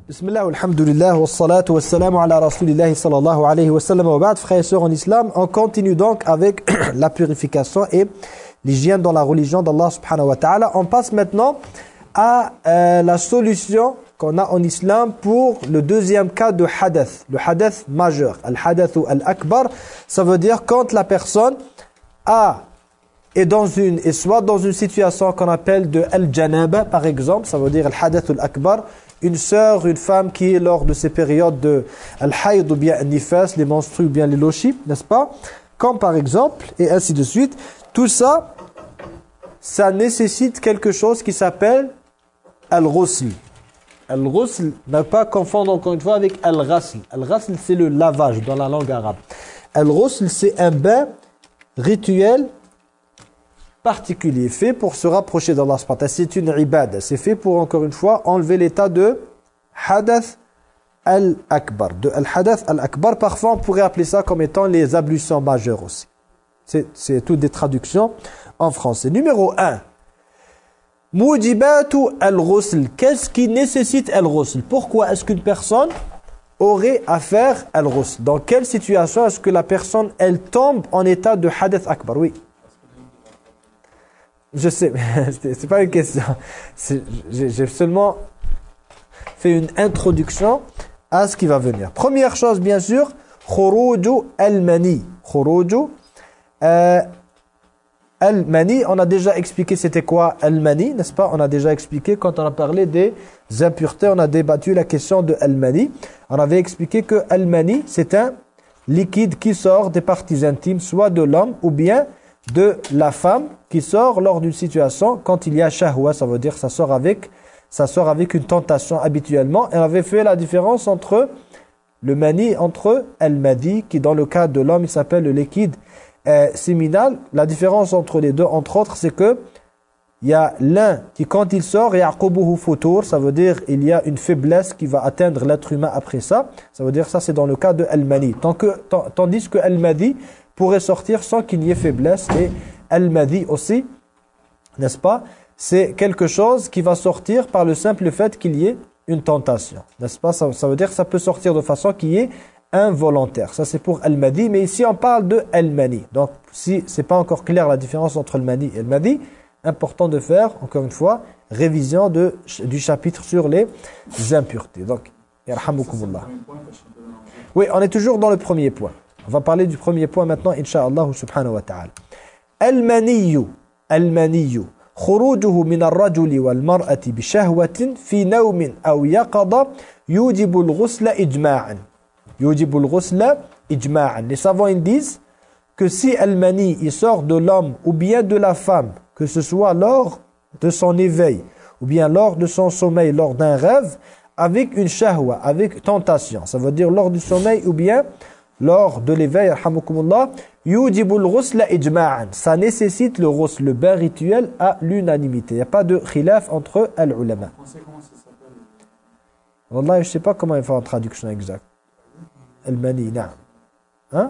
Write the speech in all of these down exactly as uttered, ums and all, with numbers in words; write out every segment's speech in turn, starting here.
Bismillah, alhamdulillah, wa salatu wa salamu ala rasulillahi sallallahu alayhi wa sallam wa ba'd. Frères et sœurs en islam, on continue donc avec la purification et l'hygiène dans la religion d'Allah subhanahu wa ta'ala. On passe maintenant à euh, la solution qu'on a en islam pour le deuxième cas de hadath, le hadath majeur. Al-hadath ou al-akbar, ça veut dire quand la personne a et dans une et soit dans une situation qu'on appelle de al-janaba par exemple, ça veut dire al-hadath ou al-akbar, une sœur, une femme qui est lors de ces périodes de al-hayd ou bien al-nifas, les menstrues ou bien les lochis, n'est-ce pas? Comme par exemple, et ainsi de suite. Tout ça, ça nécessite quelque chose qui s'appelle al-ghusl. Al-ghusl, ne pas confondre encore une fois avec al-ghasl. Al-ghasl, c'est le lavage dans la langue arabe. Al-ghusl, c'est un bain rituel particulier, fait pour se rapprocher d'Allah subhanahu wa ta'ala. C'est une ibada. C'est fait pour, encore une fois, enlever l'état de hadath al-akbar. De al-hadath al-akbar, parfois on pourrait appeler ça comme étant les ablutions majeures aussi. C'est toutes des traductions en français. Numéro un. Mujibatu al-ghusl. Qu'est-ce qui nécessite al-ghusl? Pourquoi est-ce qu'une personne aurait à faire al-ghusl? Dans quelle situation est-ce que la personne, elle tombe en état de hadath akbar? Oui. Je sais, c'est pas une question. J'ai seulement fait une introduction à ce qui va venir. Première chose, bien sûr, khuruju al-mani. Khuruju euh, al-mani. On a déjà expliqué c'était quoi al-mani, n'est-ce pas? On a déjà expliqué quand on a parlé des impuretés, on a débattu la question de al-mani. On avait expliqué que al-mani, c'est un liquide qui sort des parties intimes, soit de l'homme ou bien de la femme, qui sort lors d'une situation quand il y a shahwa, ça veut dire ça sort avec ça sort avec une tentation habituellement. Et on avait fait la différence entre le mani, entre al-madi, qui dans le cas de l'homme il s'appelle le liquide euh, séminal. La différence entre les deux, entre autres, c'est que il y a l'un qui quand il sort, yaqubuhu futur, ça veut dire il y a une faiblesse qui va atteindre l'être humain après ça. Ça veut dire ça c'est dans le cas de al-mani. Tant que, tandis que al-madi pourrait sortir sans qu'il y ait faiblesse. Et al-madi aussi, n'est-ce pas? C'est quelque chose qui va sortir par le simple fait qu'il y ait une tentation, n'est-ce pas? Ça, ça veut dire que ça peut sortir de façon qui est involontaire. Ça c'est pour al-madi, mais ici on parle de al-mani. Donc si c'est pas encore clair la différence entre al-mani et al-madi, important de faire, encore une fois, révision de, du chapitre sur les impuretés. Donc, yarhamukumullah. Oui, on est toujours dans le premier point. On va parler du premier point maintenant, incha'Allah subhanahu wa ta'ala. Al-maniyu, al-maniyu, khurujuhu min al-rajuli wal-mar'ati bi shahwatin fi nawmin aw yaqada yujibu al-ghusla ijma'an. Yujibu al-ghusla ijma'an. Les savants ils disent que si al-mani il sort de l'homme ou bien de la femme, que ce soit lors de son éveil ou bien lors de son sommeil, lors d'un rêve, avec une shahwa, avec tentation, ça veut dire lors du sommeil ou bien lors de l'éveil, alhamdoulilah, yujibul ghusla ijma'an. Ça nécessite le ghusl, le bain rituel à l'unanimité. Il n'y a pas de khilaf entre al-ulama. Wallah, je ne sais pas comment il faut en traduction exacte. Al-mani, na'am. Hein?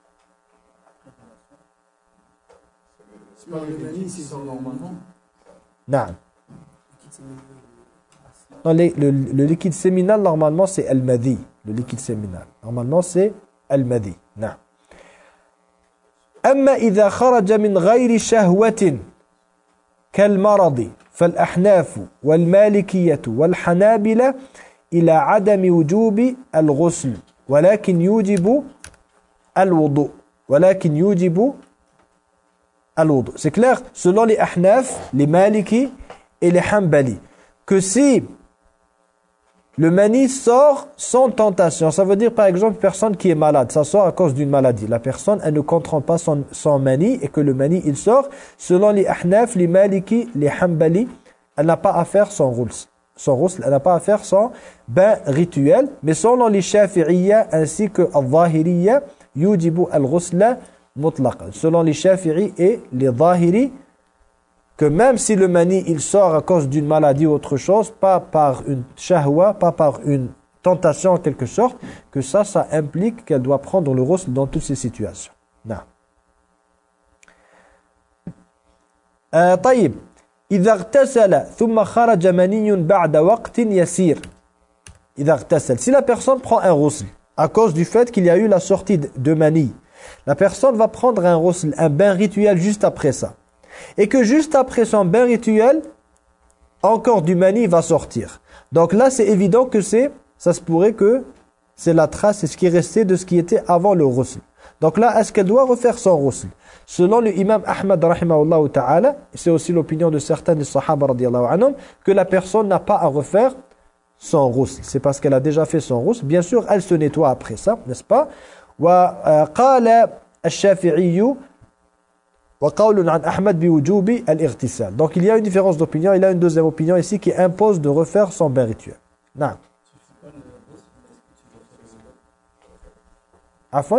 C'est pas le mani qui sort normalement? Na'am. Non, le, le, le liquide séminal, normalement, c'est al-madi. Le liquide séminal. Normalement, c'est المذي نعم أما إذا خرج من غير شهوة كالمرض فالأحناف والمالكية والحنابلة إلى عدم وجوب الغسل ولكن يوجب الوضوء ولكن يوجب الوضوء. C'est clair, selon les Ahnaf, les Maliki et les Hanbali, que si le mani sort sans tentation. Ça veut dire par exemple une personne qui est malade. Ça sort à cause d'une maladie. La personne, elle ne contrôle pas son, son mani et que le mani, il sort. Selon les ahnaf, les maliki, les hanbali, elle n'a pas à faire son ghusl. Son ghusl, elle n'a pas à faire son bain rituel. Mais selon les shafi'iyya ainsi que al-zahiriyya, yujibu al-ghusla mutlaqan. Selon les shafi'i et les zahiri, que même si le mani il sort à cause d'une maladie ou autre chose, pas par une shahwa, pas par une tentation en quelque sorte, que ça, ça implique qu'elle doit prendre le ghusl dans toutes ces situations. Non. Euh, طيب. إذا اغتسل ثم خرج مني بعد وقت يسير إذا اغتسل. Si la personne prend un ghusl, à cause du fait qu'il y a eu la sortie de mani, la personne va prendre un ghusl, un bain rituel juste après ça. Et que juste après son bain rituel, encore du mani va sortir. Donc là, c'est évident que c'est, ça se pourrait que c'est la trace, c'est ce qui est resté de ce qui était avant le ghusl. Donc là, est-ce qu'elle doit refaire son ghusl? Selon le imam Ahmad rahimahullah ta'ala, c'est aussi l'opinion de certains des sahaba radiyallahu anhum, que la personne n'a pas à refaire son ghusl. C'est parce qu'elle a déjà fait son ghusl. Bien sûr, elle se nettoie après ça, n'est-ce pas? وقال الشافعي وقول عن أحمد بوجوب الاغتسال. Donc il y a une différence d'opinion. Il y a une deuxième opinion ici qui impose de refaire son bain rituel. Non. Afwan?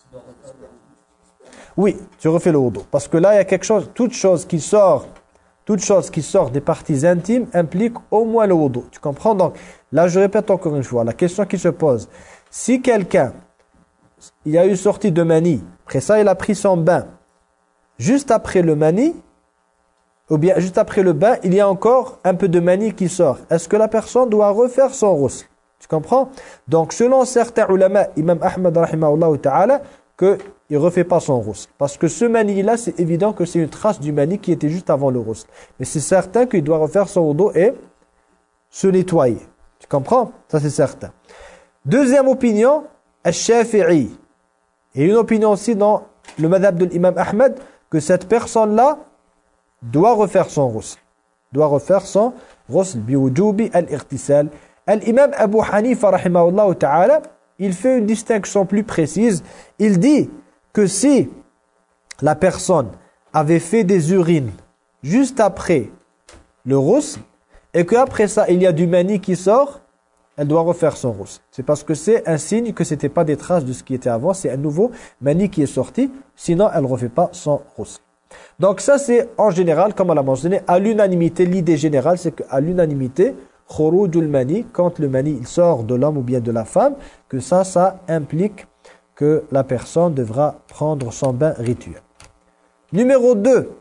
Oui, tu refais le wudu. Parce que là, il y a quelque chose, toute chose qui sort, toute chose qui sort des parties intimes implique au moins le wudu. Tu comprends? Donc, là, je répète encore une fois, la question qui se pose, si quelqu'un, il y a eu sortie de mani, après ça, il a pris son bain, juste après le mani, ou bien juste après le bain, il y a encore un peu de mani qui sort. Est-ce que la personne doit refaire son ghusl? Tu comprends? Donc, selon certains ulama, Imam Ahmad rahimahullah ta'ala, qu'il ne refait pas son ghusl. Parce que ce mani-là, c'est évident que c'est une trace du mani qui était juste avant le ghusl. Mais c'est certain qu'il doit refaire son wudu et se nettoyer. Tu comprends? Ça, c'est certain. Deuxième opinion, al-Shafi'i. Et une opinion aussi dans le madhab de l'imam Ahmed, que cette personne-là doit refaire son ghusl. Doit refaire son ghusl. Biwujubi al-ightisal. L'imam Abu Hanifa, rahimahullah ta'ala, il fait une distinction plus précise. Il dit que si la personne avait fait des urines juste après le ghusl, et qu'après ça, il y a du mani qui sort, elle doit refaire son ghusl. C'est parce que c'est un signe que ce n'était pas des traces de ce qui était avant, c'est un nouveau mani qui est sorti, sinon elle ne refait pas son ghusl. Donc ça, c'est en général, comme on l'a mentionné, à l'unanimité, l'idée générale, c'est qu'à l'unanimité, khurujul mani, quand le mani il sort de l'homme ou bien de la femme, que ça, ça implique que la personne devra prendre son bain rituel. Numéro deux,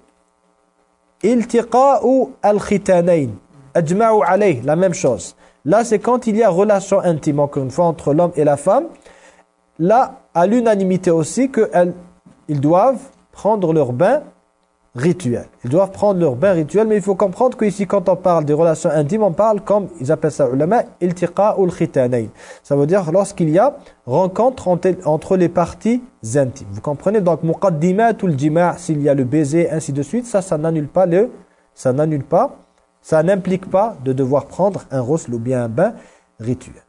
iltiqa'u al-khitanayn, ajma'u alayh, la même chose. Là, c'est quand il y a relation intime, encore une fois, entre l'homme et la femme. Là, à l'unanimité aussi, qu'ils doivent prendre leur bain rituel. Ils doivent prendre leur bain rituel, mais il faut comprendre qu'ici, quand on parle des relations intimes, on parle comme, ils appellent ça ulama, iltiqa'u al-khitanayn. Ça veut dire lorsqu'il y a rencontre entre, entre les parties intimes. Vous comprenez? Donc, muqaddimat ou al-jima', s'il y a le baiser, ainsi de suite, ça, ça n'annule pas le, ça n'annule pas, ça n'implique pas de devoir prendre un ghusl ou bien un bain rituel.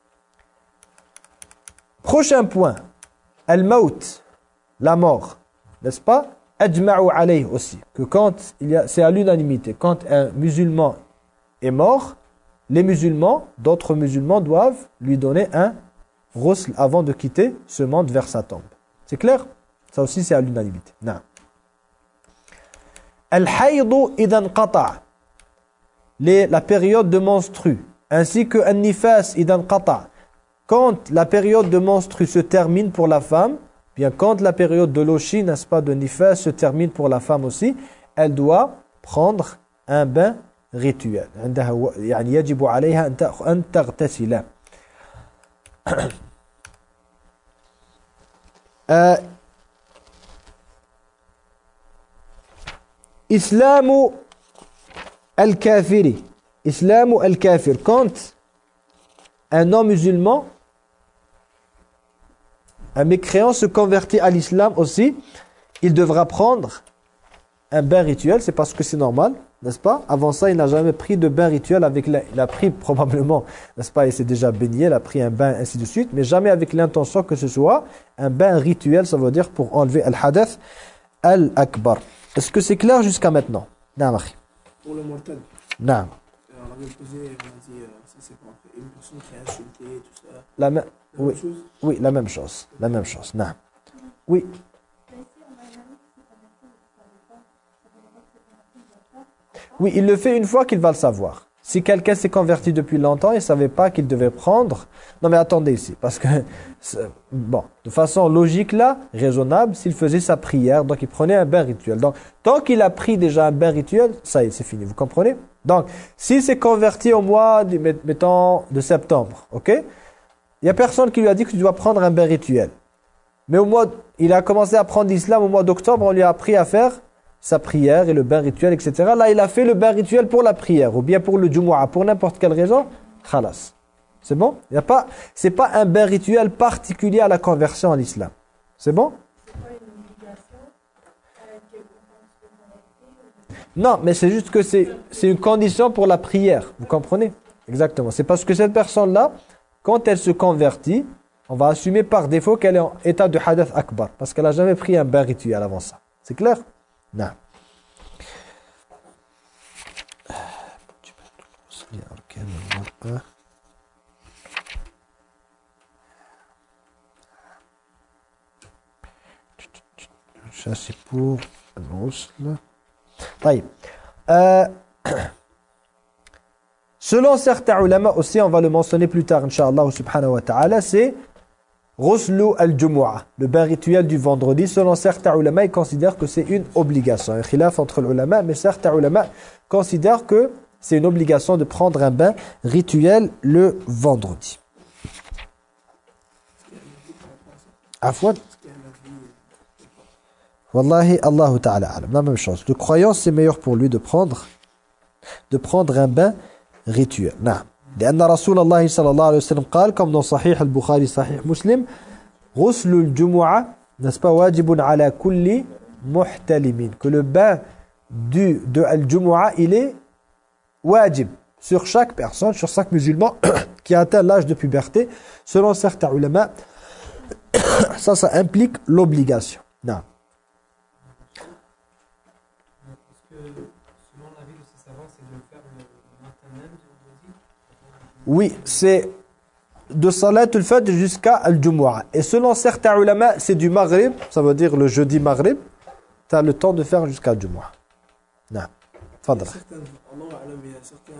Prochain point, al-maut, la mort, n'est-ce pas? Ajma'u alayh aussi, que quand il y a, c'est à l'unanimité, quand un musulman est mort, les musulmans, d'autres musulmans doivent lui donner un ghusl avant de quitter ce monde vers sa tombe. C'est clair? Ça aussi c'est à l'unanimité. Non. Al-haydu idhan qata', la période de menstru, ainsi que an-nifas idhan qata', quand la période de menstru se termine pour la femme, bien quand la période de l'oshi, n'est-ce pas, de nifas se termine pour la femme aussi, elle doit prendre un bain rituel. يعني يجب عليها أن تغتسل. Islamu al-kafiri. Islamu al-kafir. Quand un non-musulman, un mécréant se convertit à l'islam aussi, il devra prendre un bain rituel, c'est parce que c'est normal, n'est-ce pas? Avant ça, il n'a jamais pris de bain rituel avec la, il a pris probablement, n'est-ce pas? Il s'est déjà baigné, il a pris un bain, ainsi de suite, mais jamais avec l'intention que ce soit un bain rituel, ça veut dire pour enlever al-hadath al-akbar. Est-ce que c'est clair jusqu'à maintenant? Non, pour le mortel. Non. On avait posé, on a dit, euh, ça c'est pour une personne qui a insulté, tout ça. La, la oui. Même chose? Oui, la même chose. La même chose. Non. Oui. Oui, il le fait une fois qu'il va le savoir. Si quelqu'un s'est converti depuis longtemps, il ne savait pas qu'il devait prendre... Non mais attendez ici, parce que, bon, de façon logique là, raisonnable, s'il faisait sa prière, donc il prenait un bain rituel. Donc, tant qu'il a pris déjà un bain rituel, ça y est, c'est fini, vous comprenez? Donc, s'il s'est converti au mois, de, mettons, de septembre, ok? Il n'y a personne qui lui a dit que tu dois prendre un bain rituel. Mais au mois, il a commencé à prendre l'islam au mois d'octobre, on lui a appris à faire sa prière et le bain rituel, et cetera. Là, il a fait le bain rituel pour la prière, ou bien pour le Jumu'ah, pour n'importe quelle raison, khalas. C'est bon? Il y a pas, c'est pas un bain rituel particulier à la conversion à l'islam. C'est bon? Non, mais c'est juste que c'est c'est une condition pour la prière. Vous comprenez? Exactement. C'est parce que cette personne-là, quand elle se convertit, on va assumer par défaut qu'elle est en état de hadath akbar. Parce qu'elle n'a jamais pris un bain rituel avant ça. C'est clair? Non. Ça c'est pour الغسل. طيب. Euh, selon certains ulama aussi, on va le mentionner plus tard, Inch'Allah subhanahu wa ta'ala, c'est Ghuslu al-Jumu'ah, le bain rituel du vendredi. Selon certains ulama, ils considèrent que c'est une obligation. Il y a un khilaf entre les ulama, mais certains ulama considèrent que c'est une obligation de prendre un bain rituel le vendredi. Afwan. Wallahi, Allahu ta'ala alam. La même chose. Le croyant, c'est meilleur pour lui de prendre, de prendre un bain rituel. Non. لأن رسول الله صلى الله عليه وسلم قال comme dans صحيح البخاري صحيح مسلم غسل الجمعة n'est-ce pas واجب على كل محتلم, que le bain du de al-Jumu'ah il est wajib sur chaque personne, sur chaque musulman qui a atteint l'âge de puberté. Selon certains ulama, ça ça implique l'obligation. Non. Oui, c'est de Salat al-Fajr jusqu'à al-Jumu'ah. Et selon certains ulama, c'est du Maghrib, ça veut dire le jeudi Maghrib, tu as le temps de faire jusqu'à al-Jumu'ah. Non. Fadra. Certains, Allah alam, il y a certains,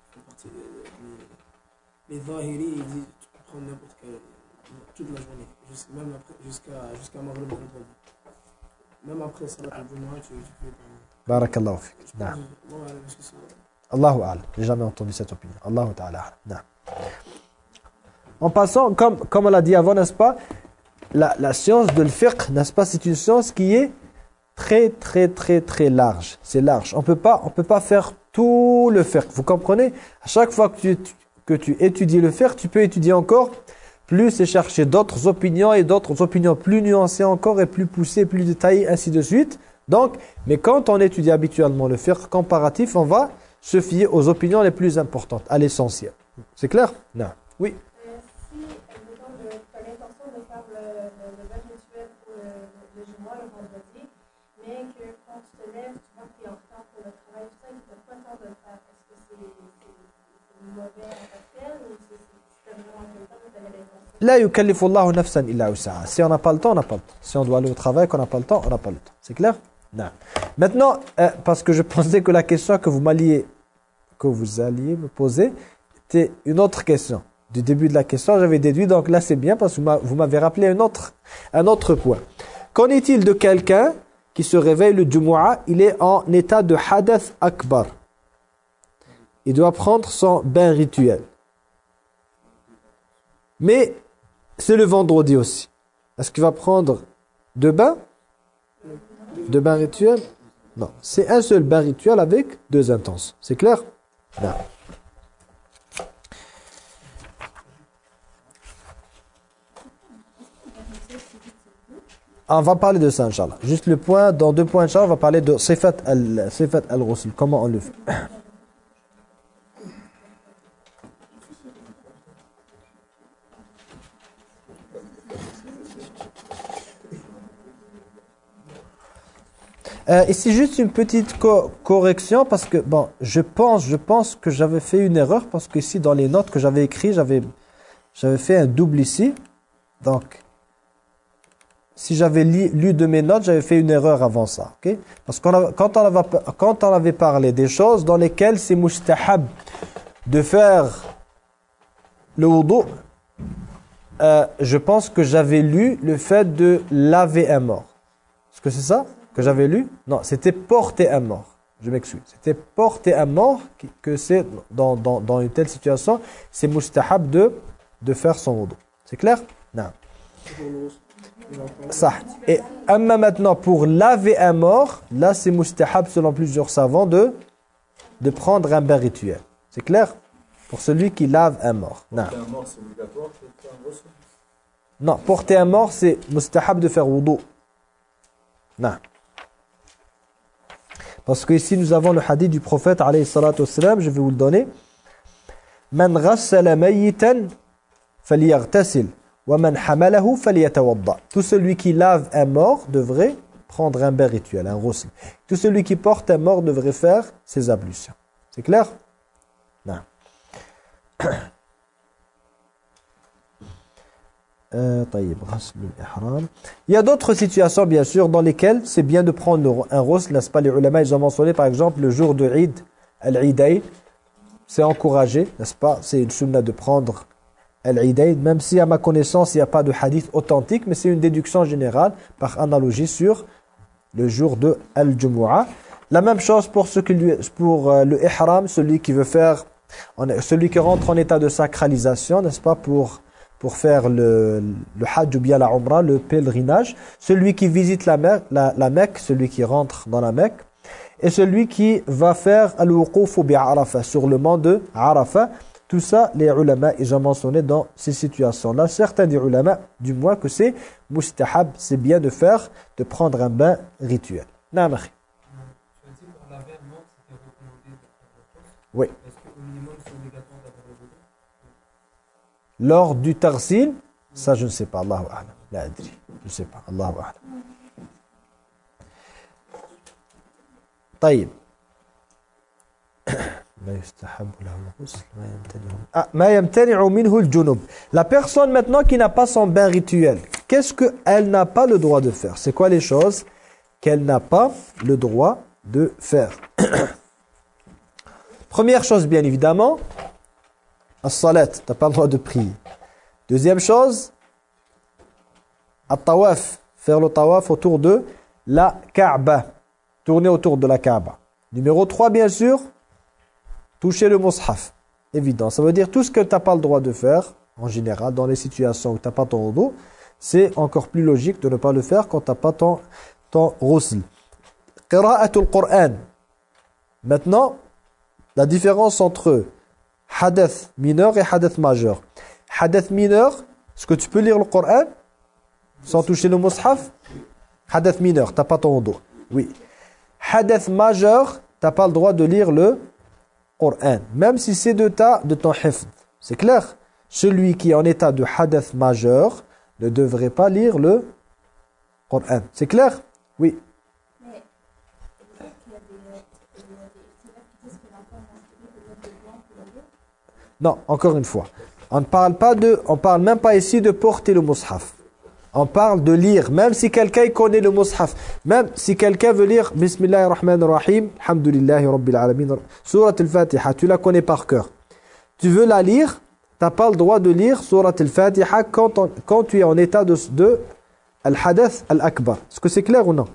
les Zahiri, ils disent tu peux prendre n'importe quelle, toute la journée, jusqu'à, même après, jusqu'à, jusqu'à Maghrib vendredi. Même après Salat al-Jumu'ah, tu, tu peux prendre. Barakallahu fik. Non. Allah alam, est-ce que c'est vrai? Allahu a'lam. J'ai jamais entendu cette opinion. Allahu ta'ala. Non. En passant, comme, comme on l'a dit avant, n'est-ce pas, la, la science de l'fiqh, n'est-ce pas, c'est une science qui est très, très, très, très large. C'est large. On peut pas, on peut pas faire tout le fiqh. Vous comprenez? À chaque fois que tu, que tu étudies le fiqh, tu peux étudier encore plus et chercher d'autres opinions et d'autres opinions plus nuancées encore et plus poussées, plus détaillées, ainsi de suite. Donc, mais quand on étudie habituellement le fiqh comparatif, on va se fier aux opinions les plus importantes, à l'essentiel. C'est clair? Non. Oui. Euh, si, admettons, tu as l'intention de faire le, le, le bain rituel pour le, le Jumu'ah le vendredi, mais que quand tu te lèves, tu vois que tu es en retard pour le travail, tout ça, et que tu n'as pas le temps de le faire, est-ce que c'est mauvais en tant que tel, ou si tu as vraiment le temps, tu avais l'intention? La yukallifu Allahu nafsan illa wus'aha. Si on n'a pas le temps, on n'a pas le temps. Si on doit aller au travail, qu'on n'a pas le temps, on n'a pas le temps. C'est clair? Non. Maintenant, euh, parce que je pensais que la question que vous m'alliez, que vous alliez me poser, était une autre question. Du début de la question, j'avais déduit, donc là c'est bien parce que vous m'avez rappelé un autre, un autre point. Qu'en est-il de quelqu'un qui se réveille le Jumu'ah, il est en état de hadath akbar. Il doit prendre son bain rituel. Mais c'est le vendredi aussi. Est-ce qu'il va prendre deux bains? Deux bains rituels? Non. C'est un seul bain rituel avec deux intenses. C'est clair? Non. On va parler de ça, Inch'Allah. Juste le point, dans deux points, Inch'Allah, on va parler de Sifat al, Sifat al-Ghusl. Comment on le fait? Euh, ici juste une petite co correction parce que bon, je pense, je pense que j'avais fait une erreur parce que ici dans les notes que j'avais écrites, j'avais, j'avais fait un double ici. Donc, si j'avais lu, lu de mes notes, j'avais fait une erreur avant ça, ok? Parce qu'on a, quand on avait, quand on avait parlé des choses dans lesquelles c'est mustahab de faire le wudu, euh, je pense que j'avais lu le fait de laver un mort. Est-ce que c'est ça que j'avais lu? Non, c'était porter un mort. Je m'excuse. C'était porter un mort que c'est dans, dans, dans une telle situation, c'est mustahab de, de faire son wudu. C'est clair? Non. Ça. Et amma maintenant, pour laver un mort, là c'est mustahab selon plusieurs savants de, de prendre un bain rituel. C'est clair? Pour celui qui lave un mort. Non. Porter un mort, c'est obligatoire de faire un ghusl? Non, porter un mort, c'est mustahab de faire wudu. Non. Parce que ici nous avons le hadith du prophète alayhi salatu wassalam, je vais vous le donner. Man ghassala mayyitan falyaghtasil wa man hamalahu falyatawadda. Tout celui qui lave un mort devrait prendre un bain rituel, un ghusl. Tout celui qui porte un mort devrait faire ses ablutions. C'est clair? Non. Euh, Il y a d'autres situations bien sûr dans lesquelles c'est bien de prendre un ghusl, n'est-ce pas? Les ulama ils ont mentionné par exemple le jour de Eid, al-Eidain, c'est encouragé, n'est-ce pas? C'est une sunna de prendre al-Eidain, même si à ma connaissance il n'y a pas de hadith authentique, mais c'est une déduction générale par analogie sur le jour de al-Jumu'ah. La même chose pour, ce qui lui, pour euh, le ihram, celui qui veut faire, celui qui rentre en état de sacralisation, n'est-ce pas? Pour pour faire le, le hajj ou bien la umrah, le pèlerinage, celui qui visite la, Mecque, la, la Mecque, celui qui rentre dans la Mecque, et celui qui va faire al-wuquf bi Arafah, sur le mont de Arafah. Tout ça, les ulama, ils ont mentionné dans ces situations-là. Certains des ulama, du moins que c'est mustahab, c'est bien de faire, de prendre un bain rituel. Naam akhi. Oui. Lors du tarsil, ça je ne sais pas, Allahu a'lam. La adri, je ne sais pas, Allahu a'lam. طيب. ما يستحب له الغسل ما يمتنع. Ah, ما يمتنع منه الجنوب. La personne maintenant qui n'a pas son bain rituel, qu'est-ce qu'elle n'a pas le droit de faire? C'est quoi les choses qu'elle n'a pas le droit de faire? Première chose, bien évidemment, as-salat, tu n'as pas le droit de prier. Deuxième chose, at-tawaf, faire le tawaf autour de la Kaaba, tourner autour de la Kaaba. Numéro trois, bien sûr, toucher le mushaf. Évident, ça veut dire tout ce que tu n'as pas le droit de faire, en général, dans les situations où tu n'as pas ton wudu, c'est encore plus logique de ne pas le faire quand tu n'as pas ton, ton ghusl. Qira'atul Qur'an. Maintenant, la différence entre hadath mineur et hadath majeur. Hadath mineur, est-ce que tu peux lire le Coran sans toucher le mushaf? Hadath mineur, tu n'as pas ton wudu. Oui. Hadath majeur, tu n'as pas le droit de lire le Coran, même si c'est de, ta, de ton hifd. C'est clair? Celui qui est en état de hadath majeur ne devrait pas lire le Coran. C'est clair? Oui. Non, encore une fois. On ne parle pas de, on parle même pas ici de porter le mushaf. On parle de lire, même si quelqu'un connaît le mushaf. Même si quelqu'un veut lire Bismillahir Rahmanir Rahim, Alhamdulillahi Rabbil Alamin, Surat al-Fatiha, tu la connais par cœur. Tu veux la lire, tu n'as pas le droit de lire Surat al-Fatiha quand, on, quand tu es en état de, de al-hadath al-akbar. Est-ce que c'est clair ou non?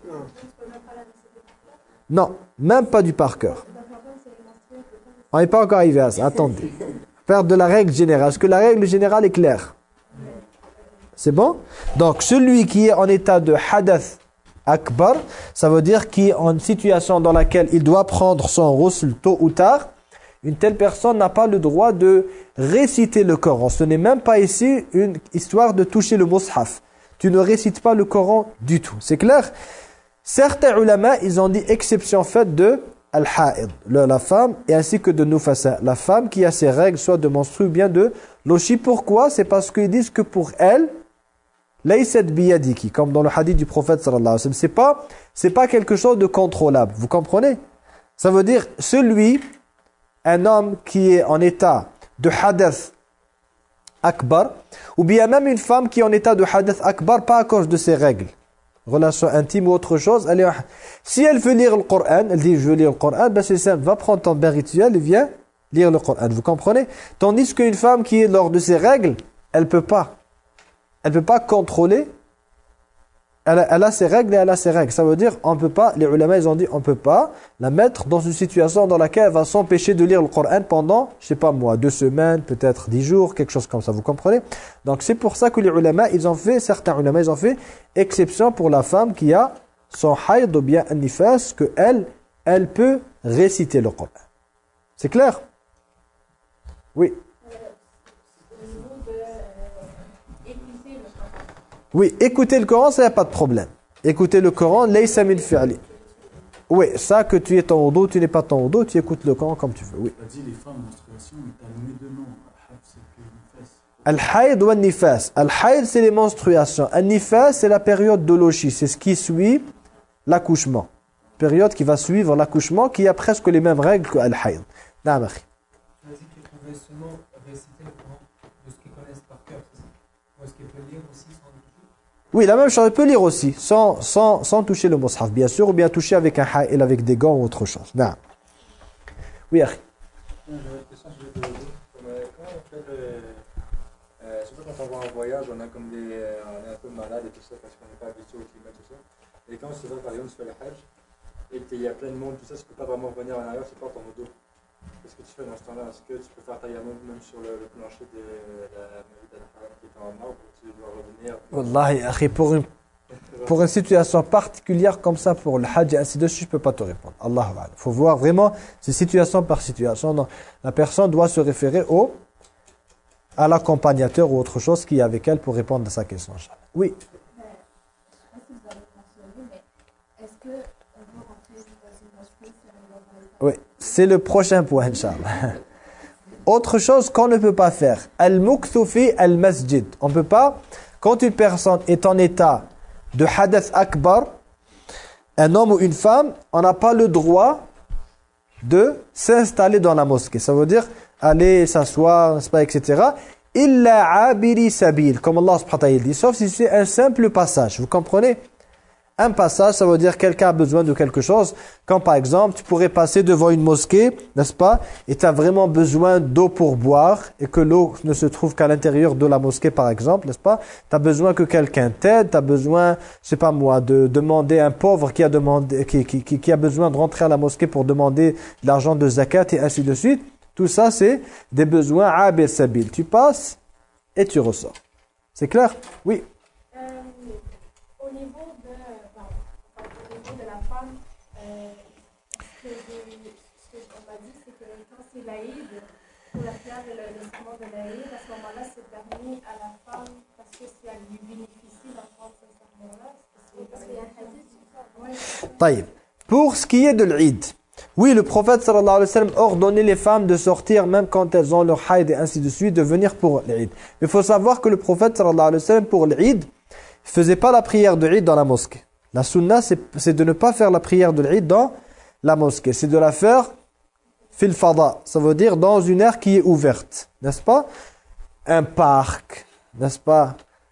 Non, même pas du par cœur. On n'est pas encore arrivé à ça, attendez. Faire de la règle générale. Est-ce que la règle générale est claire? C'est bon? Donc, celui qui est en état de hadath akbar, ça veut dire qu'il est en situation dans laquelle il doit prendre son ghusl tôt ou tard. Une telle personne n'a pas le droit de réciter le Coran. Ce n'est même pas ici une histoire de toucher le mushaf. Tu ne récites pas le Coran du tout. C'est clair? Certains ulama, ils ont dit exception faite de al-ha'id, la femme, et ainsi que de nufasa, la femme qui a ses règles, soit de menstrues ou bien de lochi. Pourquoi? C'est parce qu'ils disent que pour elle, laysat biyadiki, comme dans le hadith du prophète sallallahu alayhi wa sallam, c'est pas, c'est pas quelque chose de contrôlable. Vous comprenez? Ça veut dire, celui, un homme qui est en état de hadath akbar, ou bien même une femme qui est en état de hadath akbar, pas à cause de ses règles, relation intime ou autre chose, elle est... si elle veut lire le Coran, elle dit je veux lire le Coran, ben c'est simple, va prendre ton bain rituel et viens lire le Coran. Vous comprenez? Tandis qu'une femme qui est lors de ses règles, elle peut pas. Elle peut pas contrôler. Elle a, elle a ses règles et elle a ses règles. Ça veut dire, on peut pas, les ulama, ils ont dit, on peut pas la mettre dans une situation dans laquelle elle va s'empêcher de lire le Coran pendant, je sais pas moi, deux semaines, peut-être dix jours, quelque chose comme ça. Vous comprenez? Donc c'est pour ça que les ulama, ils ont fait, certains ulama, ils ont fait exception pour la femme qui a son haïd ou bien un nifas, que elle, elle peut réciter le Coran. C'est clair? Oui. Oui, écouter le Coran, ça n'y a pas de problème. Écouter le Coran, laysa min fi'li. Oui, ça que tu es ton wudu, tu n'es pas ton wudu, tu écoutes le Coran comme tu veux. Oui. Tu as dit les femmes en menstruation, tu as nommé deux noms. Al-haïd ou al-nifas. Al-haïd, c'est les menstruations. Al-nifas, c'est la période de l'oshi. C'est ce qui suit l'accouchement. Période qui va suivre l'accouchement, qui a presque les mêmes règles que al-haïd. Naam, akhi. Tu as dit qu'elle pouvait seulement réciter le Coran de ce qu'ils connaissent par cœur, c'est ça? Ou est-ce qu'elle peut lire aussi sans le toucher? Oui, la même chose, elle peut lire aussi, sans, sans, sans toucher le mushaf, bien sûr, ou bien toucher avec un haïl, avec des gants ou autre chose. Naam. Oui, akhi. J'avais une question sur le wudu. Comment on fait le... Euh, surtout quand on va en voyage, on, a comme des, euh, on est un peu malade et tout ça parce qu'on n'est pas habitué au climat, tout ça. Et quand c'est vrai, par exemple, tu fais le hajj et qu'il y a plein de monde, tout ça, tu ne peux pas vraiment revenir en arrière, tu portes ton wudu. Qu'est-ce que tu fais dans ce temps-là? Est-ce que tu peux faire tayammum même sur le, le plancher de la Masjid al-Haram qui est en marbre ou tu dois revenir? Wallahi, akhi, pour une, pour une situation particulière comme ça, pour le hajj et ainsi de suite, je ne peux pas te répondre. Allahu a'lam. Il faut voir vraiment, c'est situation par situation. Donc, la personne doit se référer au à l'accompagnateur ou autre chose qui est avec elle pour répondre à sa question. Oui. Je ne sais pas si vous avez mentionné, mais est-ce qu'on peut rentrer dans une mosquée si on va Oui, c'est le prochain point, Inch'Allah. Autre chose qu'on ne peut pas faire. Al-mukthu fi al-masjid. On ne peut pas, quand une personne est en état de hadath akbar, un homme ou une femme, on n'a pas le droit de s'installer dans la mosquée. Ça veut dire aller s'asseoir, n'est-ce pas, et cetera. Illa abiri sabil, comme Allah subhanahu wa ta'ala dit, sauf si c'est un simple passage. Vous comprenez? Un passage, ça veut dire quelqu'un a besoin de quelque chose. Quand par exemple, tu pourrais passer devant une mosquée, n'est-ce pas, et tu as vraiment besoin d'eau pour boire, et que l'eau ne se trouve qu'à l'intérieur de la mosquée par exemple, n'est-ce pas? Tu as besoin que quelqu'un t'aide, tu as besoin, je sais pas moi, de demander un pauvre qui a, demandé, qui, qui, qui, qui a besoin de rentrer à la mosquée pour demander de l'argent de zakat et ainsi de suite. Tout ça, c'est des besoins abir sabil. Tu passes et tu ressors. C'est clair? Oui. Euh, au niveau de, bon, au niveau de la femme, euh, ce que ce qu'on m'a dit, c'est que quand c'est l'Aïd, pour la prière et le, le mouvement de l'Aïd, à ce moment-là, c'est permis à la femme parce que si elle lui bénéficie d'entendre ce serment-là, parce qu'il y a un hadith sur ça. Ouais. Taïb. Pour ce qui est de l'Aïd, oui, le prophète sallallahu alayhi wa sallam ordonnait les femmes de sortir même quand elles ont leur haïd et ainsi de suite, de venir pour l'Aïd. Mais il faut savoir que le prophète sallallahu alayhi wa sallam pour l'Aïd ne faisait pas la prière de l'Aïd dans la mosquée. La sunna, c'est de ne pas faire la prière de l'Aïd dans la mosquée. C'est de la faire fil fada. Ça veut dire dans une aire qui est ouverte. N'est-ce pas? Un parc. N'est-ce pas?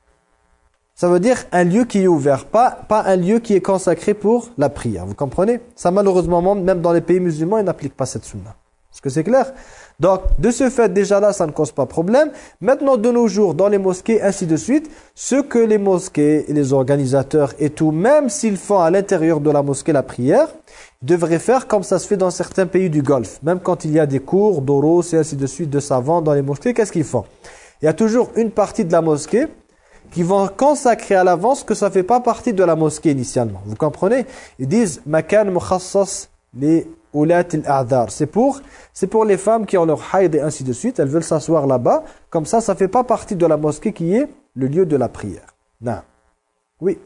Ça veut dire un lieu qui est ouvert, pas, pas un lieu qui est consacré pour la prière. Vous comprenez? Ça, malheureusement, même dans les pays musulmans, ils n'appliquent pas cette sunna. Est-ce que c'est clair? Donc, de ce fait, déjà là, ça ne cause pas problème. Maintenant, de nos jours, dans les mosquées, ainsi de suite, ce que les mosquées et les organisateurs et tout, même s'ils font à l'intérieur de la mosquée la prière, ils devraient faire comme ça se fait dans certains pays du Golfe. Même quand il y a des cours d'oros et ainsi de suite, de savants dans les mosquées, qu'est-ce qu'ils font? Il y a toujours une partie de la mosquée qui vont consacrer à l'avance que ça ne fait pas partie de la mosquée initialement. Vous comprenez? Ils disent « Makan mukhassas li ulat al-a'dhar ». C'est pour, c'est pour les femmes qui ont leur haïd et ainsi de suite. Elles veulent s'asseoir là-bas. Comme ça, ça ne fait pas partie de la mosquée qui est le lieu de la prière. Non. Oui.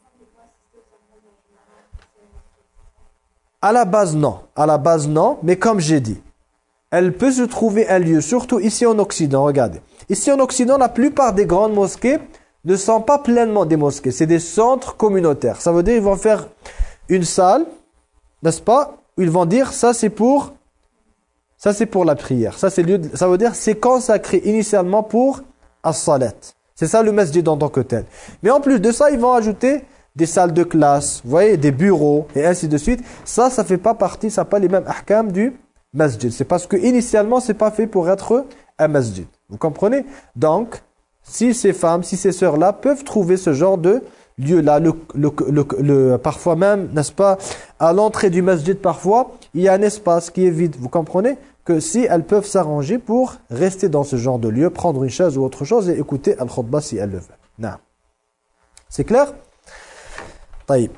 À la base, non. À la base, non. Mais comme j'ai dit, elle peut se trouver un lieu, surtout ici en Occident. Regardez. Ici en Occident, la plupart des grandes mosquées ne sont pas pleinement des mosquées, c'est des centres communautaires. Ça veut dire qu'ils vont faire une salle, n'est-ce pas? Où ils vont dire ça c'est pour ça c'est pour la prière. Ça c'est lieu de, ça veut dire c'est consacré initialement pour as-salat. C'est ça le masjid en tant que tel. Mais en plus de ça, ils vont ajouter des salles de classe, vous voyez, des bureaux et ainsi de suite. Ça ça fait pas partie, ça n'a pas les mêmes ahkam du masjid. C'est parce que initialement c'est pas fait pour être un masjid. Vous comprenez? Donc, si ces femmes, si ces sœurs-là peuvent trouver ce genre de lieu-là, le, le, le, le, parfois même, n'est-ce pas, à l'entrée du masjid, parfois, il y a un espace qui est vide. Vous comprenez? Que si elles peuvent s'arranger pour rester dans ce genre de lieu, prendre une chaise ou autre chose et écouter al-khutbah si elles le veulent. Non. C'est clair? طيب.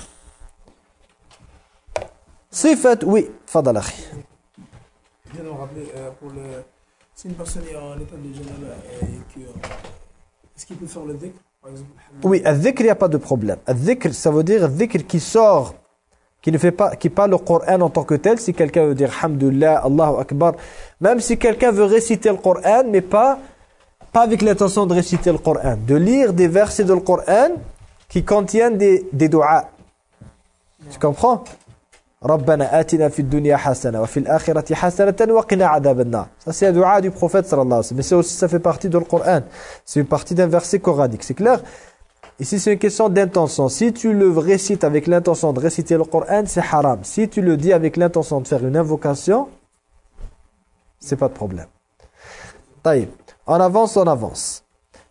Sifat, oui. Fadal akhi. Je viens de me rappeler, euh, pour le... si une personne est en état de janaba et que... Est-ce qu'il peut faire le dhikr, par exemple? Oui, le dhikr, il n'y a pas de problème. Le dhikr, ça veut dire le dhikr qui sort, qui ne fait pas, qui parle le Coran en tant que tel. Si quelqu'un veut dire Alhamdulillah, Allahu Akbar, même si quelqu'un veut réciter le Coran, mais pas, pas avec l'intention de réciter le Coran, de lire des versets du Coran qui contiennent des, des du'a. Tu comprends? Rabbana atina fid dunya hasana wa fil akhirati hasanatan wa qina adhaban nar. Ça c'est un dua du prophète sallallahu alayhi wa sallam. Mais c'est aussi, ça fait partie du Coran. C'est une partie d'un verset coranique. C'est clair? Ici c'est une question d'intention. Si tu le récites avec l'intention de réciter le Coran, c'est haram. Si tu le dis avec l'intention de faire une invocation, c'est pas de problème. Taïb. On avance, on avance.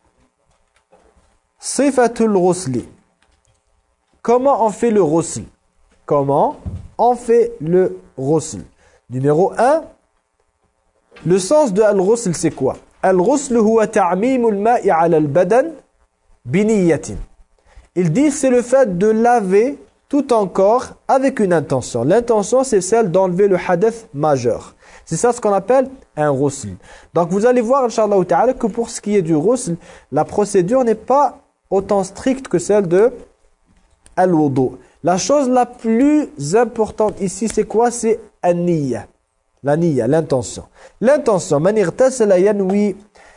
Sifatul ghusli. Comment on fait le ghusl? Comment on fait le ghusl? Numéro un, le sens de al-ghusl c'est quoi? Al-ghusl huwa ta'mimul ma'i 'ala al-badan bi niyyatin. Il dit c'est le fait de laver tout ton corps avec une intention. L'intention c'est celle d'enlever le hadith majeur. C'est ça ce qu'on appelle un ghusl. Donc vous allez voir inchallah ta'ala que pour ce qui est du ghusl, la procédure n'est pas autant stricte que celle de al-wudu. La chose la plus importante ici, c'est quoi? C'est an-niyya. La niyya, l'intention. L'intention, man irtasala yanwi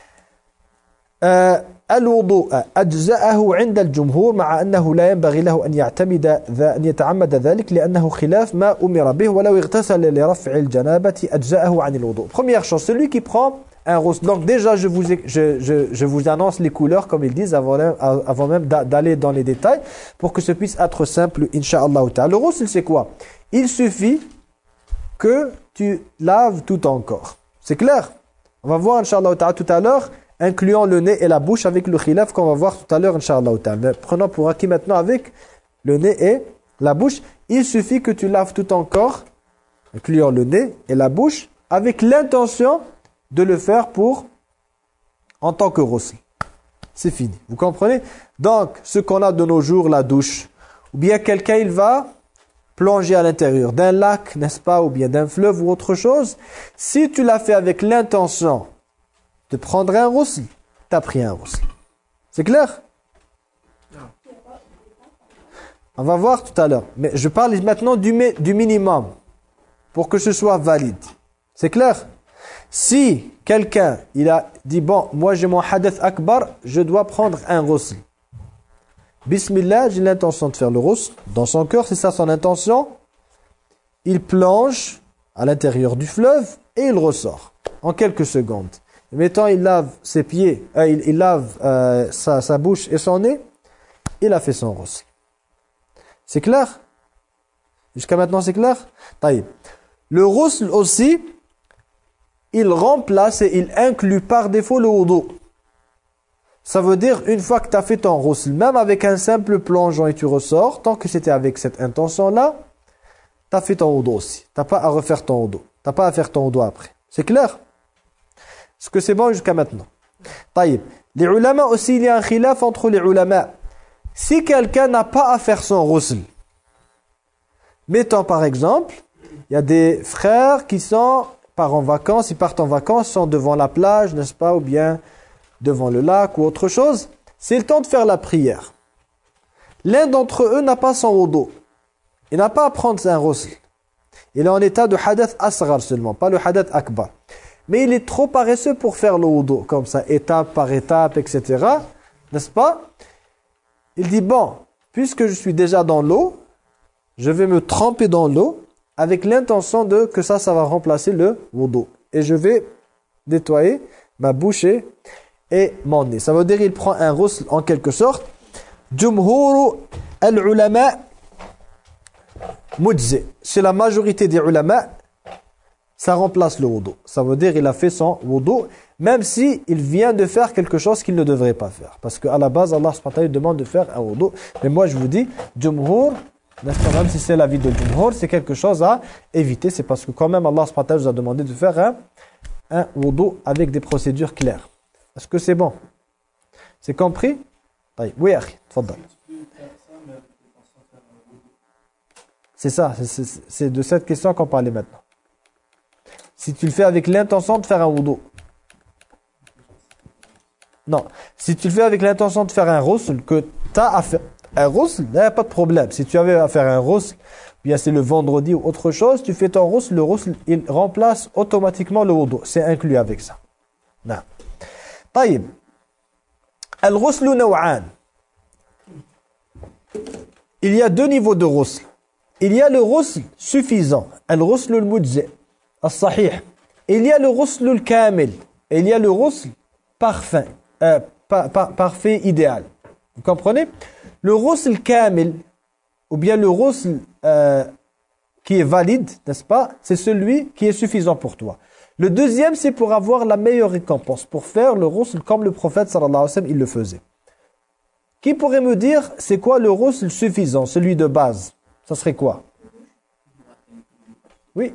al-wudu ajza'ahu 'inda al-jumhur ma'a annahu la yanbaghi lahu an ya'tamida an yata'ammada dhalik li'annahu khilaf ma umira bih wa law irtasala li raf'i al-janabati ajza'ahu 'an al-wudu. Première chose, celui qui prend un ghusl. Donc déjà, je vous, je, je, je vous annonce les couleurs, comme ils disent, avant, avant même d'aller dans les détails, pour que ce puisse être simple, incha'Allah ta'ala. Le ghusl, c'est quoi? Il suffit que tu laves tout ton corps. C'est clair? On va voir, incha'Allah ta'ala, tout à l'heure, incluant le nez et la bouche avec le khilaf qu'on va voir tout à l'heure, incha'Allah ta'ala. Mais prenons pour acquis maintenant avec le nez et la bouche. Il suffit que tu laves tout ton corps, incluant le nez et la bouche, avec l'intention de le faire pour en tant que ghusl. C'est fini. Vous comprenez? Donc, ce qu'on a de nos jours, la douche, ou bien quelqu'un, il va plonger à l'intérieur d'un lac, n'est-ce pas, ou bien d'un fleuve ou autre chose. Si tu l'as fait avec l'intention de prendre un ghusl, tu as pris un ghusl. C'est clair? On va voir tout à l'heure. Mais je parle maintenant du, du minimum pour que ce soit valide. C'est clair? Si quelqu'un, il a dit, bon, moi j'ai mon hadith akbar, je dois prendre un ghusl. Bismillah, j'ai l'intention de faire le ghusl. Dans son cœur, c'est ça son intention. Il plonge à l'intérieur du fleuve et il ressort en quelques secondes. Et mettons, il lave ses pieds, euh, il, il lave euh, sa, sa bouche et son nez, il a fait son ghusl. C'est clair? Jusqu'à maintenant, c'est clair? Taïb. Le ghusl aussi, il remplace et il inclut par défaut le wudu. Ça veut dire, une fois que tu as fait ton ghusl, même avec un simple plongeon et tu ressors, tant que c'était avec cette intention-là, tu as fait ton wudu aussi. Tu n'as pas à refaire ton wudu. Tu n'as pas à faire ton wudu après. C'est clair? Est-ce que c'est bon jusqu'à maintenant? Taïb. Les ulama aussi, il y a un khilaf entre les ulama. Si quelqu'un n'a pas à faire son ghusl, mettons par exemple, il y a des frères qui sont en vacances, ils partent en vacances, sont devant la plage, n'est-ce pas, ou bien devant le lac ou autre chose. C'est le temps de faire la prière. L'un d'entre eux n'a pas son wudu. Il n'a pas à prendre un ghusl. Il est en état de hadith asghar seulement, pas le hadith akbar. Mais il est trop paresseux pour faire le wudu, comme ça, étape par étape, et cetera. N'est-ce pas? Il dit, bon, puisque je suis déjà dans l'eau, je vais me tremper dans l'eau, avec l'intention de que ça, ça va remplacer le wudu. Et je vais nettoyer ma bouche et mon nez. Ça veut dire qu'il prend un ghusl en quelque sorte. Jumhuru al-ulama mujzi. Chez la majorité des ulama, ça remplace le wudu. Ça veut dire il a fait son wudu, même si il vient de faire quelque chose qu'il ne devrait pas faire. Parce qu'à la base, Allah subhanahu wa ta'ala demande de faire un wudu. Mais moi, je vous dis, Jumhur, même si c'est l'avis de Jumhur, c'est quelque chose à éviter. C'est parce que quand même, Allah subhanahu wa ta'ala nous a demandé de faire un, un wudu avec des procédures claires. Est-ce que c'est bon? C'est compris? Oui, akhi, tfaddal. C'est ça, c'est de cette question qu'on parlait maintenant. Si tu le fais avec l'intention de faire un wudu. Non. Si tu le fais avec l'intention de faire un ghusl, que tu as à faire un ghusl, il n'y a pas de problème. Si tu avais à faire un ghusl, bien c'est le vendredi ou autre chose, tu fais ton ghusl, le ghusl, il remplace automatiquement le wudu. C'est inclus avec ça. Non. طيب. Al-ghusl naw'an. Il y a deux niveaux de ghusl. Il y a le ghusl suffisant. Al-ghusl al-mujzi'. As-sahih. Il y a le ghusl al-kamil. Il y a le ghusl parfait, euh, pa pa parfait, idéal. Vous comprenez? Le ghusl kamil, ou bien le ghusl euh, qui est valide, n'est-ce pas? C'est celui qui est suffisant pour toi. Le deuxième, c'est pour avoir la meilleure récompense, pour faire le ghusl comme le prophète sallallahu alayhi wa sallam, il le faisait. Qui pourrait me dire, c'est quoi le ghusl suffisant, celui de base? Ça serait quoi? Oui.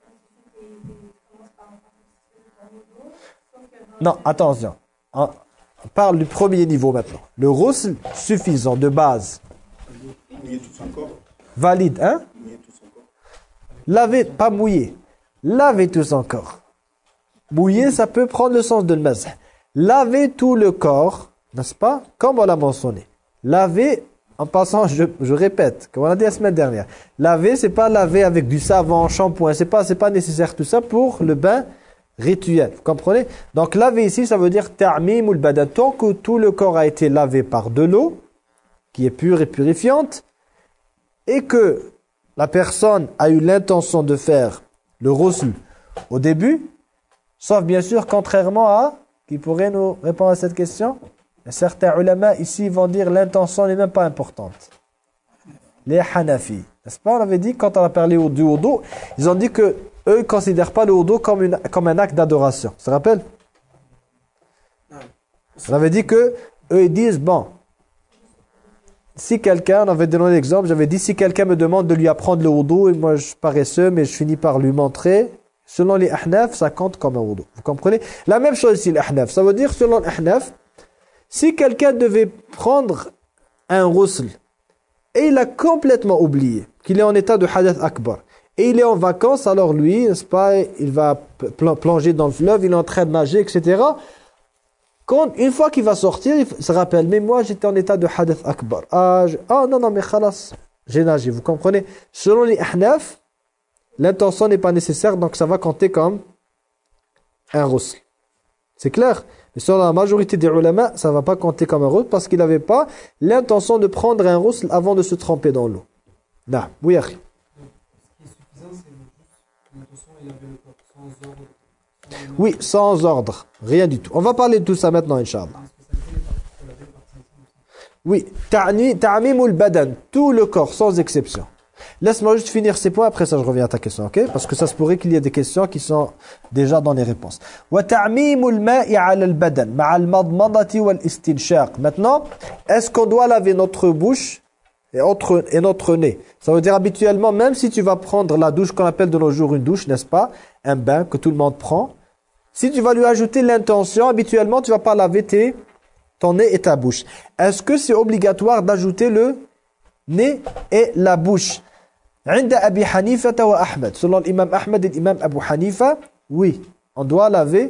Non, attention. On parle du premier niveau maintenant. Le ghusl suffisant, de base. Valide, hein? Laver, pas mouiller. Laver tout son corps. Mouiller, ça peut prendre le sens de le mazh. Laver tout le corps, n'est-ce pas? Comme on l'a mentionné. Laver, en passant, je, je répète, comme on a dit la semaine dernière. Laver, c'est pas laver avec du savon, shampoing. C'est pas, c'est pas nécessaire tout ça pour le bain rituel. Vous comprenez? Donc laver ici, ça veut dire ta'mim ou le badan. Tant que tout le corps a été lavé par de l'eau, qui est pure et purifiante, et que la personne a eu l'intention de faire le ghusl au début, sauf bien sûr, contrairement à, qui pourrait nous répondre à cette question? Certains ulama ici vont dire l'intention n'est même pas importante. Les Hanafi. N'est-ce pas? On avait dit, quand on a parlé du wudu, ils ont dit que eux ne considèrent pas le wudu comme, une, comme un acte d'adoration. Tu te rappelles? On avait dit que eux ils disent, bon, si quelqu'un, on avait donné l'exemple, j'avais dit, si quelqu'un me demande de lui apprendre le wudu, et moi je suis paresseux, mais je finis par lui montrer, selon les Ahnaf, ça compte comme un wudu. Vous comprenez? La même chose ici, les Ahnaf. Ça veut dire, selon les Ahnaf, si quelqu'un devait prendre un ghusl, et il a complètement oublié qu'il est en état de hadath akbar, et il est en vacances, alors lui, n'est-ce pas, il va plonger dans le fleuve, il est en train de nager, et cetera. Quand, une fois qu'il va sortir, il se rappelle, mais moi j'étais en état de hadath akbar. Ah, je, ah non, non, mais khalas, j'ai nagé, vous comprenez? Selon les Ahnaf, l'intention n'est pas nécessaire, donc ça va compter comme un ghusl. C'est clair? Mais selon la majorité des ulama, ça ne va pas compter comme un ghusl parce qu'il n'avait pas l'intention de prendre un ghusl avant de se tremper dans l'eau. Non, oui, akhi. Oui, sans ordre, rien du tout. On va parler de tout ça maintenant, Inch'Allah. Oui, ta'mimul badan, tout le corps, sans exception. Laisse-moi juste finir ces points, après ça je reviens à ta question, ok? Parce que ça se pourrait qu'il y ait des questions qui sont déjà dans les réponses. Maintenant, est-ce qu'on doit laver notre bouche et notre, et notre nez? Ça veut dire habituellement, même si tu vas prendre la douche qu'on appelle de nos jours une douche, n'est-ce pas? Un bain que tout le monde prend. Si tu vas lui ajouter l'intention, habituellement tu ne vas pas laver tes, ton nez et ta bouche. Est-ce que c'est obligatoire d'ajouter le nez et la bouche? عند أبي حنيفة وأحمد. Selon l'imam Ahmed et l'imam Abu Hanifa, oui, on doit laver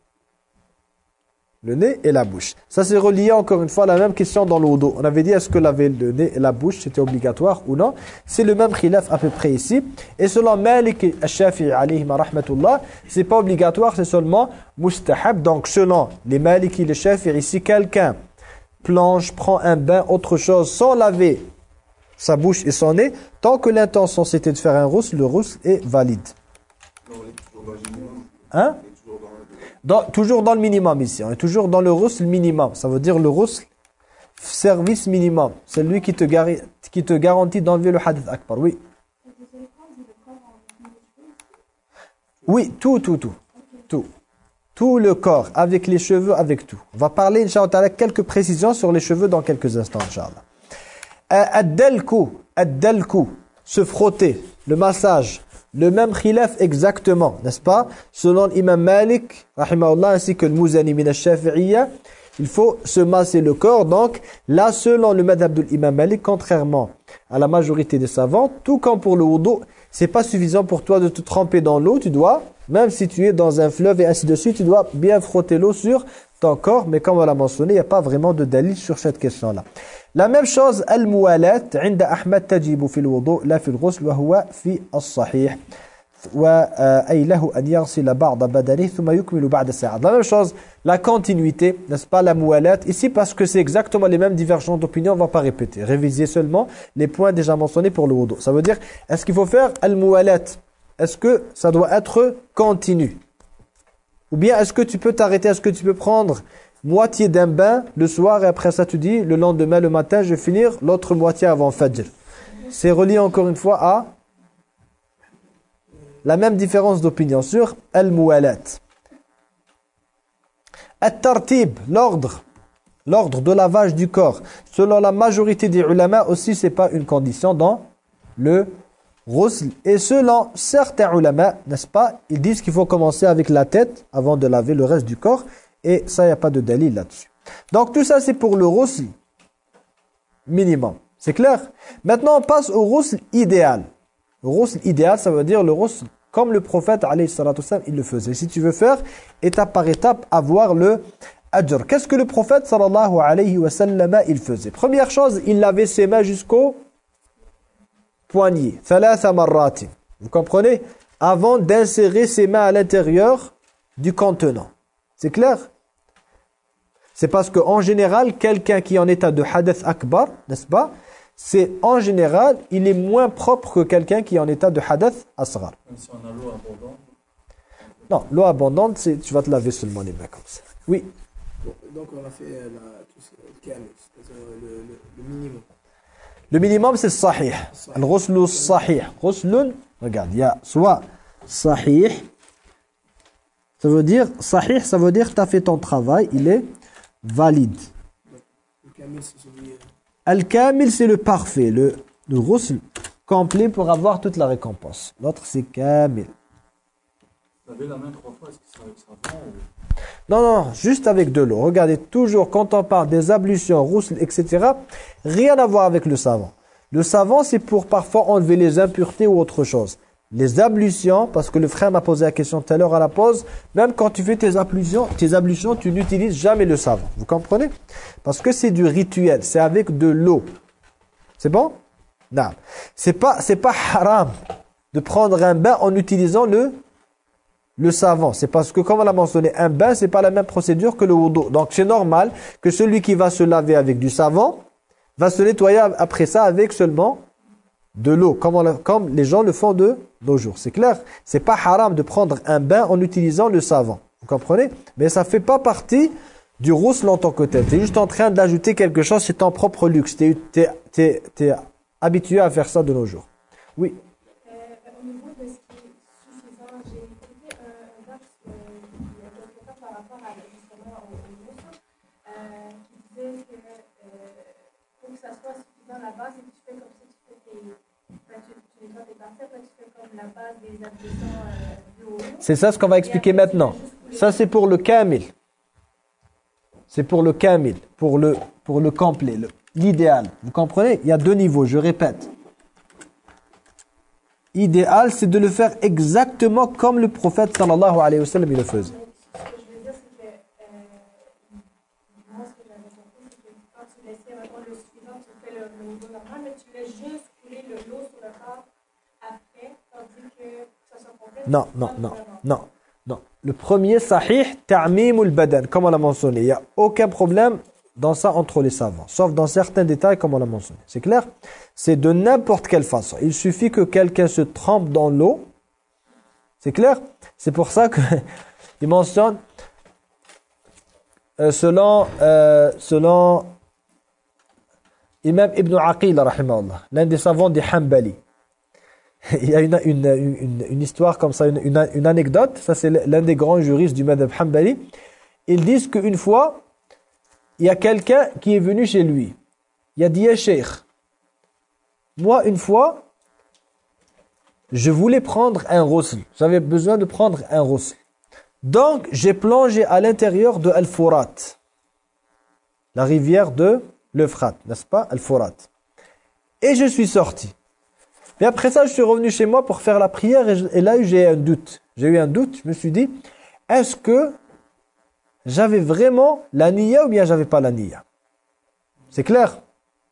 le nez et la bouche. Ça c'est relié encore une fois à la même question dans le wudu. On avait dit est-ce que laver le nez et la bouche c'était obligatoire ou non? C'est le même khilaf à peu près ici. Et selon Malik et Shafi'i alayhima rahmatullah, c'est pas obligatoire, c'est seulement mustahab. Donc selon les Maliki et les Shafi'i, si quelqu'un plonge, prend un bain, autre chose, sans laver sa bouche et son nez, tant que l'intention c'était de faire un ghusl, le ghusl est valide. Non, on est toujours dans le minimum. Hein? On est toujours dans le... Dans, toujours dans le minimum ici. On est toujours dans le ghusl minimum. Ça veut dire le ghusl service minimum. C'est lui qui te, gari, qui te garantit d'enlever le hadith akbar. Oui. Oui, tout, tout, tout. Tout. Tout le corps, avec les cheveux, avec tout. On va parler, Inch'Allah, quelques précisions sur les cheveux dans quelques instants, Inch'Allah. Ad-dalku, ad-dalku, se frotter, le massage, le même khilaf exactement, n'est-ce pas? Selon l'imam Malik, rahimahullah, ainsi que le Mouzani min al-Shafi'iyya, il faut se masser le corps. Donc, là, selon le madhab de l'imam Malik, contrairement à la majorité des savants, tout comme pour le wudu, c'est pas suffisant pour toi de te tremper dans l'eau, tu dois, même si tu es dans un fleuve et ainsi de suite, tu dois bien frotter l'eau sur ton corps, mais comme on l'a mentionné, il n'y a pas vraiment de dalil sur cette question-là. La même chose, al-muwalat, عند أحمد تجب في الوضوء لا في الغسل وهو في الصحيح. وأي له أن يغسل بعض بدنه ثم يكمل بعد ساعة. La même chose, la continuité, n'est-ce pas, la muwalat. Ici, parce que c'est exactement les mêmes divergences d'opinion, on ne va pas répéter. Réviser seulement les points déjà mentionnés pour le wudu. Ça veut dire, est-ce qu'il faut faire al-muwalat? Est-ce que ça doit être continu? Ou bien est-ce que tu peux t'arrêter? Est-ce que tu peux prendre moitié d'un bain le soir et après ça tu dis le lendemain le matin je vais finir l'autre moitié avant Fajr? C'est relié encore une fois à la même différence d'opinion sur al-muwalat. At-tartib, l'ordre, l'ordre de lavage du corps. Selon la majorité des ulama aussi, c'est pas une condition dans le ghusl. Et selon certains ulama, n'est-ce pas, ils disent qu'il faut commencer avec la tête avant de laver le reste du corps. Et ça, il n'y a pas de dalil là-dessus. Donc tout ça, c'est pour le ghusl minimum. C'est clair? Maintenant, on passe au ghusl idéal. Le ghusl idéal, ça veut dire le ghusl comme le prophète, alayhi salatu wassalam, il le faisait. Si tu veux faire étape par étape, avoir le ajr. Qu'est-ce que le prophète, sallallahu alayhi wa sallam, il faisait? Première chose, il lavait ses mains jusqu'au poignet. Thalatha marratin. Vous comprenez? Avant d'insérer ses mains à l'intérieur du contenant. C'est clair? C'est parce qu'en général, quelqu'un qui est en état de hadath akbar, n'est-ce pas? C'est en général, il est moins propre que quelqu'un qui est en état de hadath asghar. Même si on a l'eau abondante. Non, l'eau abondante, c'est tu vas te laver seulement les mains comme ça. Oui. Bon, donc on a fait euh, la, tout ce, le kamil, c'est-à-dire le, le, le minimum. Le minimum, c'est le sahih. Al-ghuslu sahih. Ghuslun, regarde, il y a soit sahih, ça veut dire, sahih, ça veut dire tu as fait ton travail, il est valide. Le kamil, c'est celui... Al-kamil, c'est le parfait, le, le ghusl complet pour avoir toute la récompense. L'autre, c'est kamil. Laver la main trois fois, est-ce que c'est avec savon ou... Non, non, juste avec de l'eau. Regardez, toujours, quand on parle des ablutions, ghusl, et cetera, rien à voir avec le savon. Le savon, c'est pour parfois enlever les impuretés ou autre chose. Les ablutions, parce que le frère m'a posé la question tout à l'heure à la pause, même quand tu fais tes ablutions, tes ablutions, tu n'utilises jamais le savon. Vous comprenez? Parce que c'est du rituel, c'est avec de l'eau. C'est bon? Non. C'est pas, c'est pas haram de prendre un bain en utilisant le, le savon. C'est parce que, comme on l'a mentionné, un bain, c'est pas la même procédure que le wudu. Donc c'est normal que celui qui va se laver avec du savon va se nettoyer après ça avec seulement de l'eau, comme, on, comme les gens le font de nos jours. C'est clair? C'est pas haram de prendre un bain en utilisant le savon. Vous comprenez? Mais ça fait pas partie du ghusl en tant que tel. Tu es juste en train d'ajouter quelque chose, c'est ton propre luxe. Tu es, es, es habitué à faire ça de nos jours. Oui. Euh, au niveau de ce qui est suffisant, j'ai écouté un vox euh, il y a quelque temps par rapport à, justement au ghusl, euh, qui disait que euh, pour que ça soit suffisant la base, et que tu fais comme si tu fais tes... Enfin, tu, tu nettoies tes parties, après tu fais comme la base des ablutions euh, du wudu. C'est ça ce qu'on va expliquer maintenant. Ça c'est pour le kamil. C'est pour le kamil, pour le, pour le complet, l'idéal. Vous comprenez? Il y a deux niveaux, je répète. Idéal, c'est de le faire exactement comme le prophète sallallahu alayhi wa sallam il le faisait. Ce que je veux dire, c'est que euh, moi, ce que j'avais compris, c'est que quand tu laissais vraiment le suivant, tu fais le, le wudu normal, mais tu laisses juste couler le l'eau sur le corps après, tandis que ça soit complet. Non, non, non, non. Non. Le premier, sahih, ta'mimul badan, comme on l'a mentionné. Il n'y a aucun problème dans ça entre les savants, sauf dans certains détails comme on l'a mentionné. C'est clair? C'est de n'importe quelle façon. Il suffit que quelqu'un se trempe dans l'eau. C'est clair? C'est pour ça qu'il mentionne, euh, selon, euh, selon Imam Ibn Aqil, rahimahullah, l'un des savants des Hanbali, Il y a une, une, une, une histoire comme ça, une, une, une anecdote. Ça, c'est l'un des grands juristes du madhab Hanbali. Ils disent qu'une fois, il y a quelqu'un qui est venu chez lui. Il a dit, ya Cheikh, moi, une fois, je voulais prendre un ghusl. J'avais besoin de prendre un ghusl. Donc, j'ai plongé à l'intérieur de Al-Furat. La rivière de l'Euphrate, n'est-ce pas? Al-Furat. Et je suis sorti. Et après ça, je suis revenu chez moi pour faire la prière. Et, je, et là, j'ai un doute. J'ai eu un doute. Je me suis dit, est-ce que j'avais vraiment la niya ou bien j'avais pas la niya? C'est clair?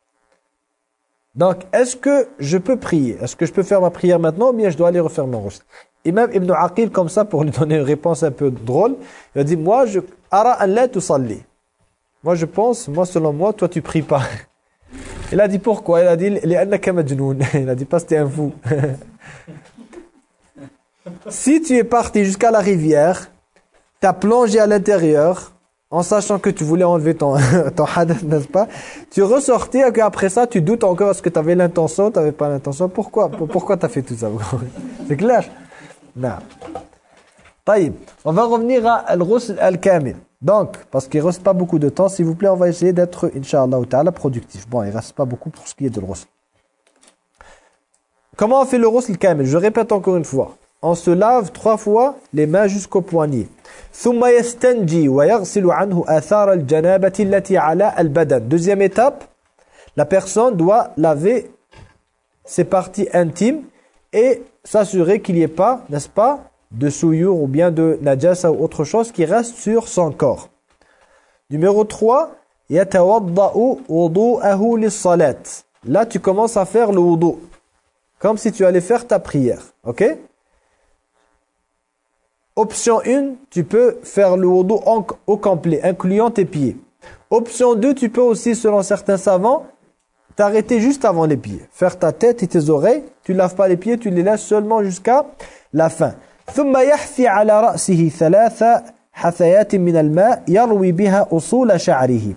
Donc, est-ce que je peux prier? Est-ce que je peux faire ma prière maintenant ou bien je dois aller refaire mon ghusl? Et même Ibn Aqil, comme ça, pour lui donner une réponse un peu drôle, il a dit, moi, je ara an la tusalli. Moi, je pense, moi, selon moi, toi, tu pries pas. Il a dit pourquoi? Il a dit, li'annaka majnoun. Il a dit pas, c'était un fou. Si tu es parti jusqu'à la rivière, tu as plongé à l'intérieur, en sachant que tu voulais enlever ton, ton hadith, n'est-ce pas? Tu ressortais et qu'après ça, tu doutes encore est-ce que tu avais l'intention, tu n'avais pas l'intention. Pourquoi? Pourquoi tu as fait tout ça? C'est clair? Non. Taïb. On va revenir à al-ghusl al-kamil. Donc, parce qu'il ne reste pas beaucoup de temps, s'il vous plaît, on va essayer d'être, incha'Allah ta'ala, productif. Bon, il ne reste pas beaucoup pour ce qui est de l'ghusl. Comment on fait le ghusl al-kamil? Je répète encore une fois. On se lave trois fois les mains jusqu'au poignet. Deuxième étape, la personne doit laver ses parties intimes et s'assurer qu'il n'y ait pas, n'est-ce pas, de souillure ou bien de najasa ou autre chose qui reste sur son corps. Numéro trois, yatawadda'u wudu'ahu lis-salat. Là, tu commences à faire le wudu, comme si tu allais faire ta prière, ok? Option un, tu peux faire le wudu au complet, incluant tes pieds. Option deux, tu peux aussi, selon certains savants, t'arrêter juste avant les pieds. Faire ta tête et tes oreilles, tu ne laves pas les pieds, tu les laisses seulement jusqu'à la fin. ثم يحثي على رأسه ثلاث حثيات من الماء يروي بها أصول شعره.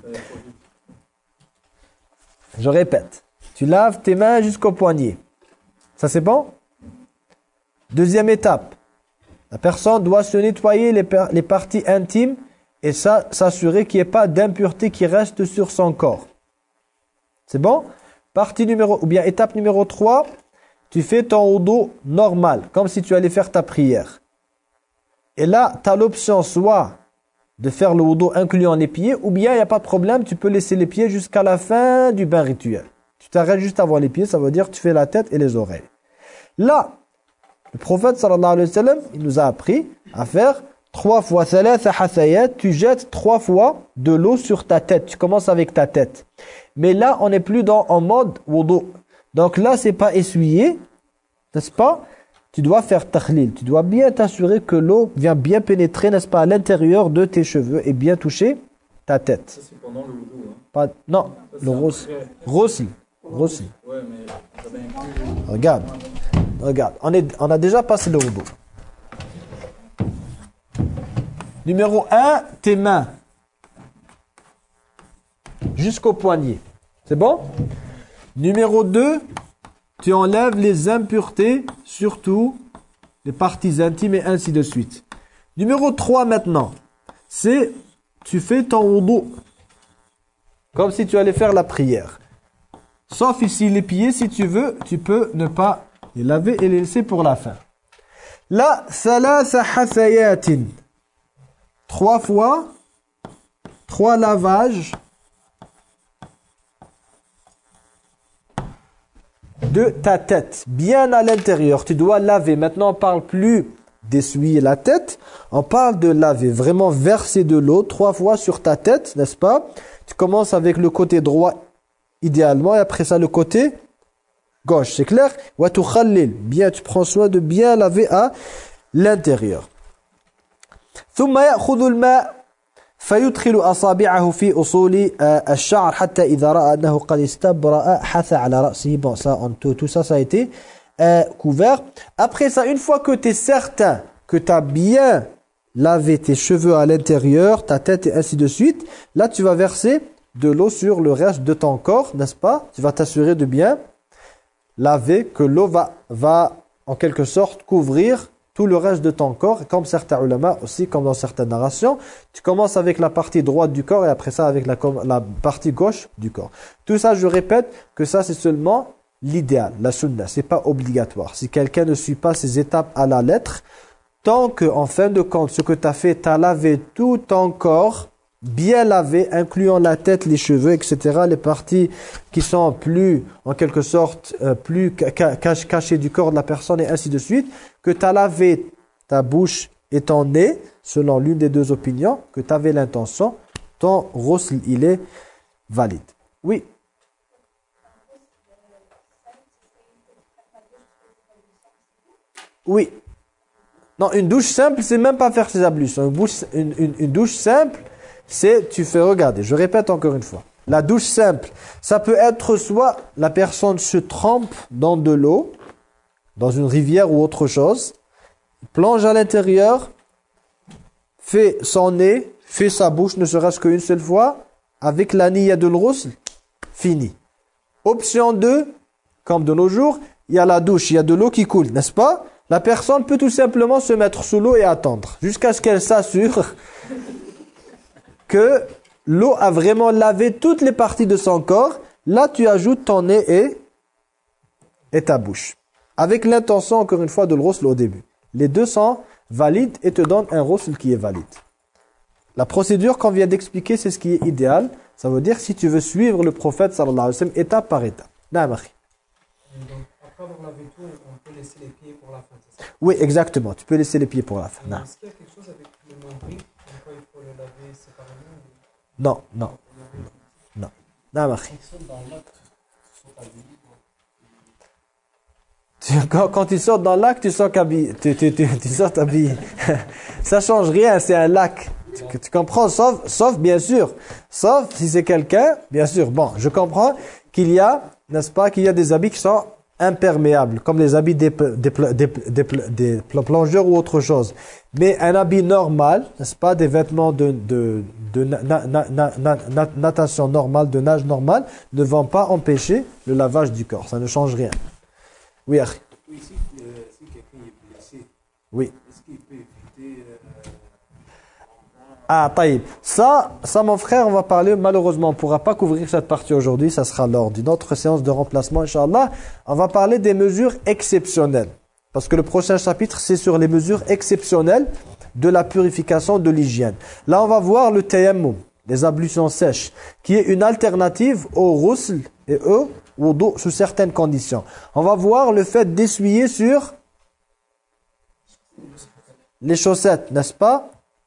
Je répète, tu laves tes mains jusqu'au poignet. Ça c'est bon? Deuxième étape, la personne doit se nettoyer les, les parties intimes et ça s'assurer qu'il n'y ait pas d'impureté qui reste sur son corps. C'est bon? Partie numéro, ou bien étape numéro trois, tu fais ton wudu normal, comme si tu allais faire ta prière. Et là, tu as l'option soit de faire le wudu incluant les pieds, ou bien il n'y a pas de problème, tu peux laisser les pieds jusqu'à la fin du bain rituel. Tu t'arrêtes juste avant les pieds, ça veut dire que tu fais la tête et les oreilles. Là, le prophète sallallahu alayhi wa sallam, il nous a appris à faire trois fois thalatha hathayat, tu jettes trois fois de l'eau sur ta tête. Tu commences avec ta tête. Mais là, on n'est plus dans en mode wudu. Donc là, c'est pas essuyé, n'est-ce pas? Tu dois faire takhlil. Tu dois bien t'assurer que l'eau vient bien pénétrer, n'est-ce pas, à l'intérieur de tes cheveux et bien toucher ta tête. Ça, c'est pendant le wudu. Hein. Pas, non, Ça, le ghusl. Ghusl. Ghusl. Ouais, mais j'avais inclus. Regarde. Regarde. On, est, on a déjà passé le wudu. Numéro un, tes mains. Jusqu'au poignet. C'est bon? Numéro deux, tu enlèves les impuretés, surtout les parties intimes et ainsi de suite. Numéro trois maintenant, c'est tu fais ton wudu comme si tu allais faire la prière. Sauf ici les pieds, si tu veux, tu peux ne pas les laver et les laisser pour la fin. Là, thalatha hathayatin. Trois fois, trois lavages de ta tête, bien à l'intérieur. Tu dois laver. Maintenant, on ne parle plus d'essuyer la tête. On parle de laver. Vraiment verser de l'eau trois fois sur ta tête, n'est-ce pas? Tu commences avec le côté droit, idéalement, et après ça, le côté gauche. C'est clair? Wa tukhallil. Bien, tu prends soin de bien laver à l'intérieur. ثم يأخذ الماء فيدخل أصابعه في أصول الشعر حتى إذا رأى أنه قد استبرأ حث على رأسه. Bon, ça, on, tout, tout ça, ça a été euh, couvert. Après ça, une fois que tu es certain que tu as bien lavé tes cheveux à l'intérieur, ta tête et ainsi de suite, là, tu vas verser de l'eau sur le reste de ton corps, n'est-ce pas? Tu vas t'assurer de bien laver, que l'eau va, va en quelque sorte, couvrir tout le reste de ton corps, comme certains ulama aussi, comme dans certaines narrations. Tu commences avec la partie droite du corps et après ça avec la, la partie gauche du corps. Tout ça, je répète que ça, c'est seulement l'idéal, la sunna. C'est pas obligatoire. Si quelqu'un ne suit pas ces étapes à la lettre, tant que, en fin de compte, ce que tu as fait, tu as lavé tout ton corps, bien lavé, incluant la tête, les cheveux, et cetera, les parties qui sont plus, en quelque sorte, euh, plus ca ca cachées du corps de la personne et ainsi de suite, que tu as lavé ta bouche et ton nez, selon l'une des deux opinions, que tu avais l'intention, ton ghusl, il est valide. Oui. Oui. Non, une douche simple, c'est même pas faire ses ablutions. Une, bouche, une, une, une douche simple, c'est, tu fais regarder, je répète encore une fois. La douche simple, ça peut être soit la personne se trempe dans de l'eau, dans une rivière ou autre chose, plonge à l'intérieur, fait son nez, fait sa bouche, ne serait-ce qu'une seule fois, avec la niya de l'ghusl, fini. Option deux, comme de nos jours, il y a la douche, il y a de l'eau qui coule, n'est-ce pas? La personne peut tout simplement se mettre sous l'eau et attendre, jusqu'à ce qu'elle s'assure que l'eau a vraiment lavé toutes les parties de son corps. Là, tu ajoutes ton nez et, et ta bouche. Avec l'intention, encore une fois, de le ghusl au début. Les deux sont valides et te donnent un ghusl qui est valide. La procédure qu'on vient d'expliquer, c'est ce qui est idéal. Ça veut dire si tu veux suivre le prophète, sallallahu alayhi wa sallam, étape par étape. Naam akhi. Donc, après avoir lavé tout, on peut laisser les pieds pour la fin, c'est ça? Oui, exactement. Tu peux laisser les pieds pour la fin. Est-ce qu'il y a quelque chose avec le nombril? Pourquoi il faut le laver séparément? Non, non. Non. Naam akhi. Tu, quand, quand tu sors dans le lac, tu sors qu'habillé. Tu, tu, tu, tu sors habillé. Ça change rien, c'est un lac. Tu, tu comprends? Sauf, sauf, bien sûr. Sauf si c'est quelqu'un, bien sûr. Bon, je comprends qu'il y a, n'est-ce pas, qu'il y a des habits qui sont imperméables, comme les habits des, des, des, des, des plongeurs ou autre chose. Mais un habit normal, n'est-ce pas, des vêtements de, de, de na, na, na, na, na, natation normale, de nage normale, ne vont pas empêcher le lavage du corps. Ça ne change rien. Oui, Akhi. Oui, si, euh, si quelqu'un est blessé, Oui. est-ce qu'il peut éviter... Euh, Ah, taïb. Ça, ça, mon frère, on va parler, malheureusement, on ne pourra pas couvrir cette partie aujourd'hui, ça sera lors d'une autre séance de remplacement, Inch'Allah. On va parler des mesures exceptionnelles. Parce que le prochain chapitre, c'est sur les mesures exceptionnelles de la purification de l'hygiène. Là, on va voir le tayammum, les ablutions sèches, qui est une alternative au ghusl et au wudu sous certaines conditions. On va voir le fait d'essuyer sur les chaussettes, n'est-ce pas?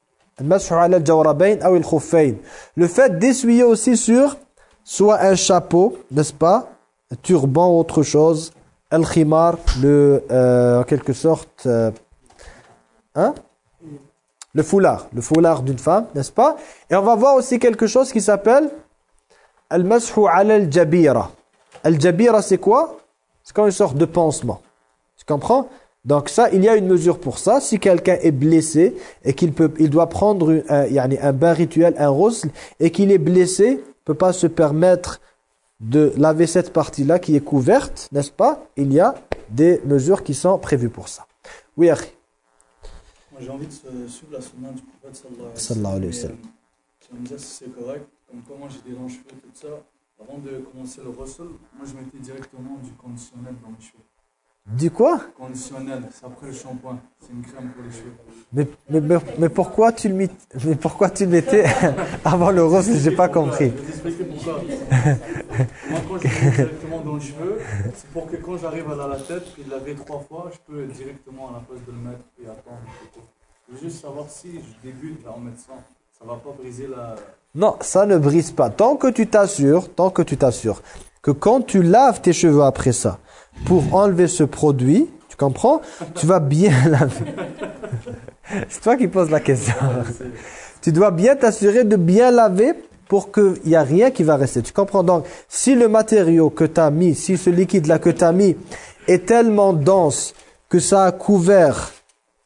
Le fait d'essuyer aussi sur soit un chapeau, n'est-ce pas? Un turban ou autre chose. Al-khimar, le, euh, en quelque sorte, euh, hein? Le foulard, le foulard d'une femme, n'est-ce pas? Et on va voir aussi quelque chose qui s'appelle Al-mashu ala al-jabira. Al-jabira, c'est quoi? C'est comme une sorte de pansement. Tu comprends? Donc ça, il y a une mesure pour ça. Si quelqu'un est blessé et qu'il peut, il doit prendre un, yani un bain rituel, un ghusl, et qu'il est blessé, il ne peut pas se permettre de laver cette partie-là qui est couverte, n'est-ce pas? Il y a des mesures qui sont prévues pour ça. Oui, Akhi. Moi, j'ai envie de suivre la sunna du prophète sallallahu alayhi wa sallam. Tu vas me dire si c'est correct. Comme comment j'ai des longs cheveux, tout ça. Avant de commencer le ghusl, moi je mettais directement du conditionnel dans mes cheveux. Du quoi? Conditionnel, c'est après le shampoing. C'est une crème pour les cheveux. Mais, mais, mais, mais pourquoi tu le, mit, mais pourquoi tu le mettais avant le ghusl? J'ai pas compris. Je vais t'expliquer pourquoi. Moi, quand je le mets directement dans les cheveux, c'est pour que quand j'arrive à la tête, puis de laver trois fois, je peux directement à la place de le mettre et attendre. Je veux juste savoir si je débute en mettant ça. Ça va pas briser la... Non, ça ne brise pas. Tant que tu t'assures, tant que tu t'assures que quand tu laves tes cheveux après ça, pour enlever ce produit, tu comprends? Tu vas bien laver. C'est toi qui poses la question. Tu dois bien t'assurer de bien laver pour qu'il n'y a rien qui va rester. Tu comprends? Donc, si le matériau que tu as mis, si ce liquide-là que tu as mis est tellement dense que ça a couvert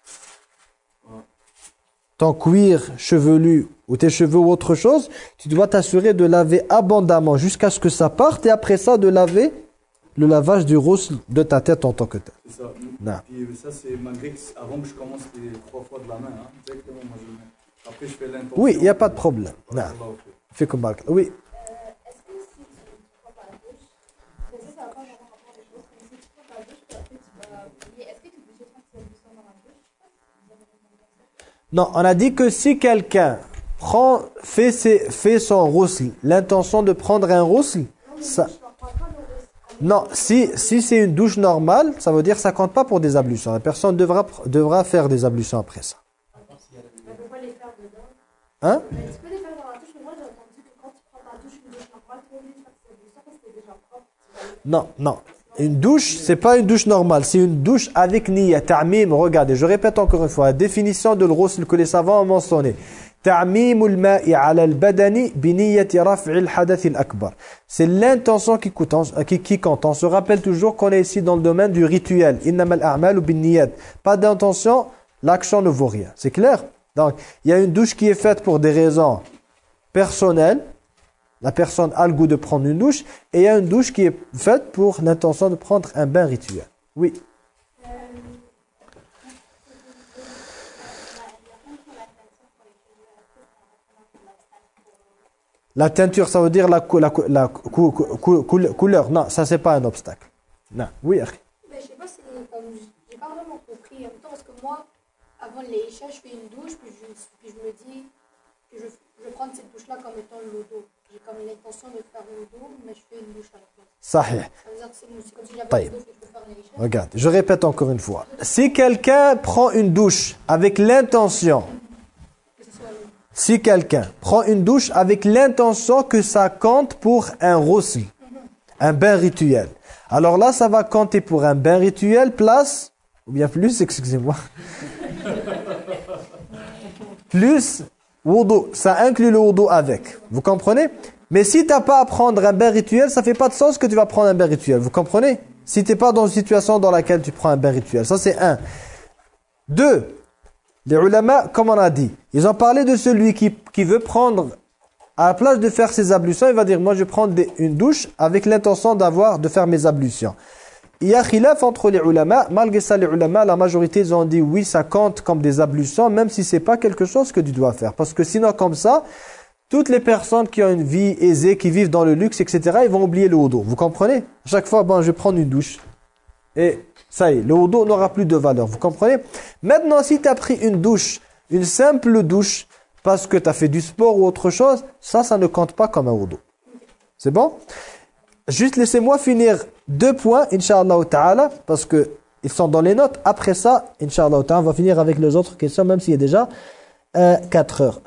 ton cuir chevelu ou tes cheveux ou autre chose, tu dois t'assurer de laver abondamment jusqu'à ce que ça parte et après ça de laver le lavage du roussel de ta tête en tant que tel. C'est ça. Non. Puis ça, c'est malgré que c'est- avant que je commence les trois fois de la main. Hein, directement, moi, je le mets. Après, je fais l'intention. Oui, il n'y a pas de problème. Non. Barakallahu fik. Fais comme Bark. Oui. Euh, Est-ce que si tu prends ta douche, mais ça, ça va pas vraiment rapport à des choses, mais si tu prends ta douche, puis après tu vas oublier, est-ce que tu es obligé de faire tes ablutions dans la douche? Je sais pas si vous avez répondu comme ça. Non, on a dit que si quelqu'un prend, fait, ses, fait son roussel, l'intention de prendre un roussel, ça... Non, si, si c'est une douche normale, ça veut dire que ça compte pas pour des ablutions. La personne devra, devra faire des ablutions après ça. On peut pas les faire dedans. Hein? Mais tu peux les faire dans la douche, mais moi j'ai entendu que quand tu prends ta douche, une douche normale, tu es obligé de faire tes ablutions parce que c'est déjà propre. Tu vas les- Non, non. Une douche, c'est pas une douche normale, c'est une douche avec niyya, ta'mim. Regardez, je répète encore une fois, la définition de l'roussel que les savants ont mentionné. Ta'mimul ma'i 'ala al-badani bi niyyati raf'i al-hadath al-akbar. C'est l'intention qui compte, qui, qui compte. On se rappelle toujours qu'on est ici dans le domaine du rituel. Innamal a'malu bin niyyat. Pas d'intention, l'action ne vaut rien. C'est clair? Donc, il y a une douche qui est faite pour des raisons personnelles. La personne a le goût de prendre une douche. Et il y a une douche qui est faite pour l'intention de prendre un bain rituel. Oui. La teinture, ça veut dire la, cou- la, cou- la cou- cou- cou- cou- couleur. Non, ça, c'est pas un obstacle. Non. Oui, Akhi. Mais je sais pas si, comme, j'ai pas vraiment compris en même temps, parce que moi, avant les Isha, je fais une douche, puis je, puis je me dis que je, je vais prendre cette douche-là comme étant l'odo. J'ai comme l'intention de faire l'odo, mais je fais une douche à la place. Sahih. Ça veut dire que c'est c'est comme si j'avais Taïb. une douche que je peux faire les Isha. Regarde, je répète encore une fois. Si quelqu'un prend une douche avec l'intention, Que ce soit le- si quelqu'un prend une douche avec l'intention que ça compte pour un roussel, un bain rituel, alors là, ça va compter pour un bain rituel, place, ou bien plus, excusez-moi, plus wudu, ça inclut le wudu avec, vous comprenez? Mais si tu n'as pas à prendre un bain rituel, ça fait pas de sens que tu vas prendre un bain rituel, vous comprenez? Si tu n'es pas dans une situation dans laquelle tu prends un bain rituel, ça c'est un. Deux, les ulama, comme on a dit, ils ont parlé de celui qui, qui veut prendre, à la place de faire ses ablutions, il va dire, moi je prends des- une douche avec l'intention d'avoir, de faire mes ablutions. Il y a khilaf entre les ulama, malgré ça les ulama, la majorité ils ont dit oui, ça compte comme des ablutions, même si c'est pas quelque chose que tu dois faire. Parce que sinon comme ça, toutes les personnes qui ont une vie aisée, qui vivent dans le luxe, et cetera, ils vont oublier le wudu. Vous comprenez? À chaque fois, bon, je vais prendre une douche. Et ça y est, le wudu n'aura plus de valeur. Vous comprenez? Maintenant, si tu as pris une douche, une simple douche, parce que tu as fait du sport ou autre chose, ça, ça ne compte pas comme un wudu. C'est bon? Juste laissez-moi finir deux points, Inch'Allah ta'ala, parce que ils sont dans les notes. Après ça, Inch'Allah ta'ala, on va finir avec les autres questions, même s'il y a déjà euh, quatre heures.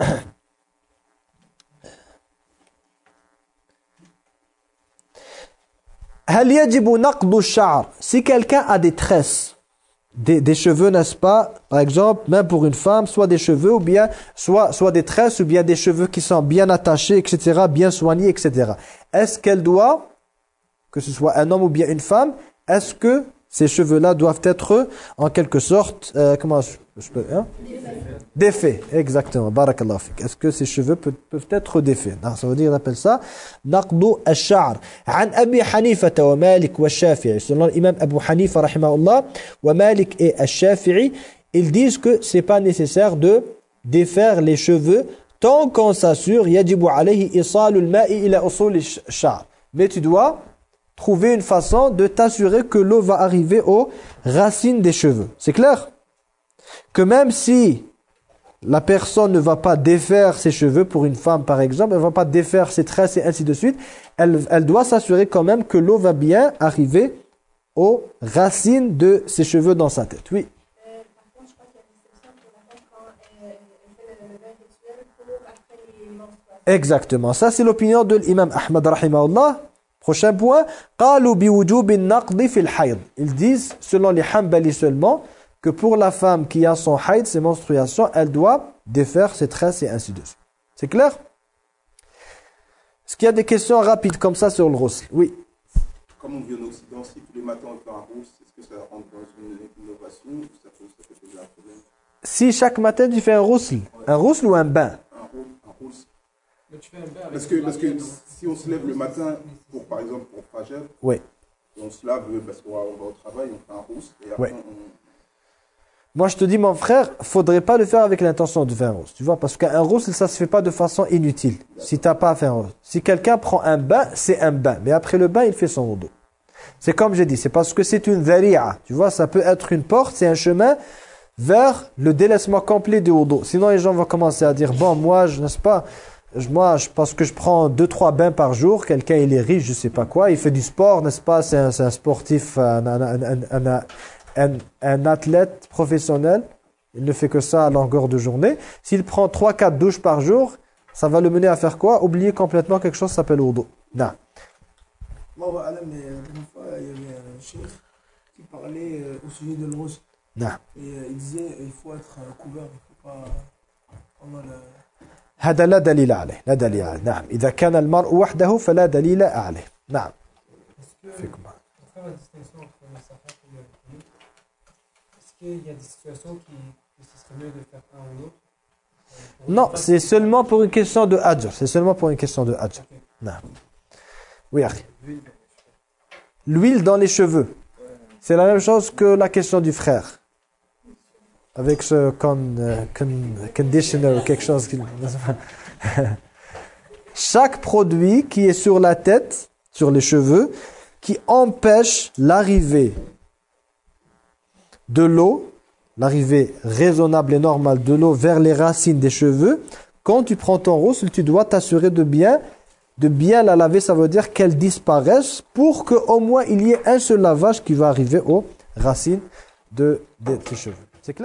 هل يجب نقض الشعر? Si quelqu'un a des tresses, des, des cheveux, n'est-ce pas? Par exemple, même pour une femme, soit des cheveux ou bien soit, soit des tresses ou bien des cheveux qui sont bien attachés, et cetera, bien soignés, et cetera. Est-ce qu'elle doit, que ce soit un homme ou bien une femme, est-ce que ces cheveux-là doivent être en quelque sorte, euh, comment je, je peux, hein? Défaits, exactement. Barakallahu fik. Est-ce que ces cheveux peuvent, peuvent être défaits? Non, ça veut dire, on appelle ça naqdu ash-sha'r. An Abi Hanifa wa Malik wa Shafi'i. Selon l'imam Abu Hanifa rahimahullah, wa Malik et Ash-Shafi'i, ils disent que c'est pas nécessaire de défaire les cheveux tant qu'on s'assure yajibu alayhi isalul ma'i ila usul ash-sha'r. Mais tu dois trouver une façon de t'assurer que l'eau va arriver aux racines des cheveux. C'est clair? Que même si la personne ne va pas défaire ses cheveux, pour une femme par exemple, elle ne va pas défaire ses tresses et ainsi de suite, elle, elle doit s'assurer quand même que l'eau va bien arriver aux racines de ses cheveux dans sa tête. Oui. Euh, par contre, je crois qu'il y a une exception pour la femme quand euh, elle fait le, le bain rituel pour après les menstruations. Exactement. Ça, c'est l'opinion de l'imam Ahmad rahimahullah. Prochain point. قالوا بوجوب النقض في الحيض. Ils disent, selon les Hanbali seulement, que pour la femme qui a son haïd, ses menstruations, elle doit défaire ses tresses et ainsi de suite. C'est clair? Est-ce qu'il y a des questions rapides comme ça sur le roussel? Oui. Comme on vit en Occident, si tous les matins on fait un rousse, est-ce que ça rentre dans une innovation ou ça peut, ça peut poser un problème? Si chaque matin tu fais un roussel, un roussel ou un bain? Un rousse, un rousse. Mais tu fais un bain avec Parce que, du parce que maquillage, donc. si on se lève le matin, pour, par exemple pour Fajr, Oui. On se lave parce qu'on va, on va au travail, on fait un rousse et après Ouais. on... Moi, je te dis, mon frère, faudrait pas le faire avec l'intention de faire un rousse. Tu vois, parce qu'un rousse, ça se fait pas de façon inutile. Si t'as pas à faire un rousse. Si quelqu'un prend un bain, c'est un bain. Mais après le bain, il fait son wudu. C'est comme j'ai dit, c'est parce que c'est une dhari'a. Tu vois, ça peut être une porte, c'est un chemin vers le délaissement complet du wudu. Sinon, les gens vont commencer à dire, bon, moi, je n'est-ce pas, je- moi, je pense que je prends deux, trois bains par jour. Quelqu'un, il est riche, je sais pas quoi. Il fait du sport, n'est-ce pas? C'est un, c'est un sportif, un, un, un, un, un, un, un athlète professionnel. Il ne fait que ça à longueur de journée. S'il prend trois, quatre douches par jour, ça va le mener à faire quoi? Oublier complètement quelque chose qui s'appelle wudu. Non. Moi, voilà, mais la dernière fois, il y avait un cheikh qui parlait euh, au sujet de l'os. Non. Et euh, il disait il faut être euh, couvert, il ne faut pas prendre le. هذا لا دليل عليه لا دليل عليه نعم إذا كان المرء وحده فلا دليل عليه نعم Est-ce que, فيكم pour faire la distinction entre le safar et le wudu, est-ce qu'il y a des situations qui, que ce serait mieux de faire un ou l'autre? Euh, pour non ne pas- c'est seulement pour une question de ajr c'est seulement pour une question de ajr Ok. non oui akhi. L'huile dans les cheveux c'est la même chose que la question du frère avec ce con, euh, con, conditioner ou quelque chose qui... Chaque produit qui est sur la tête, sur les cheveux, qui empêche l'arrivée de l'eau, l'arrivée raisonnable et normale de l'eau vers les racines des cheveux, quand tu prends ton roussel, tu dois t'assurer de bien, de bien la laver, ça veut dire qu'elle disparaisse pour qu'au moins il y ait un seul lavage qui va arriver aux racines de, de tes cheveux. C'est clair ?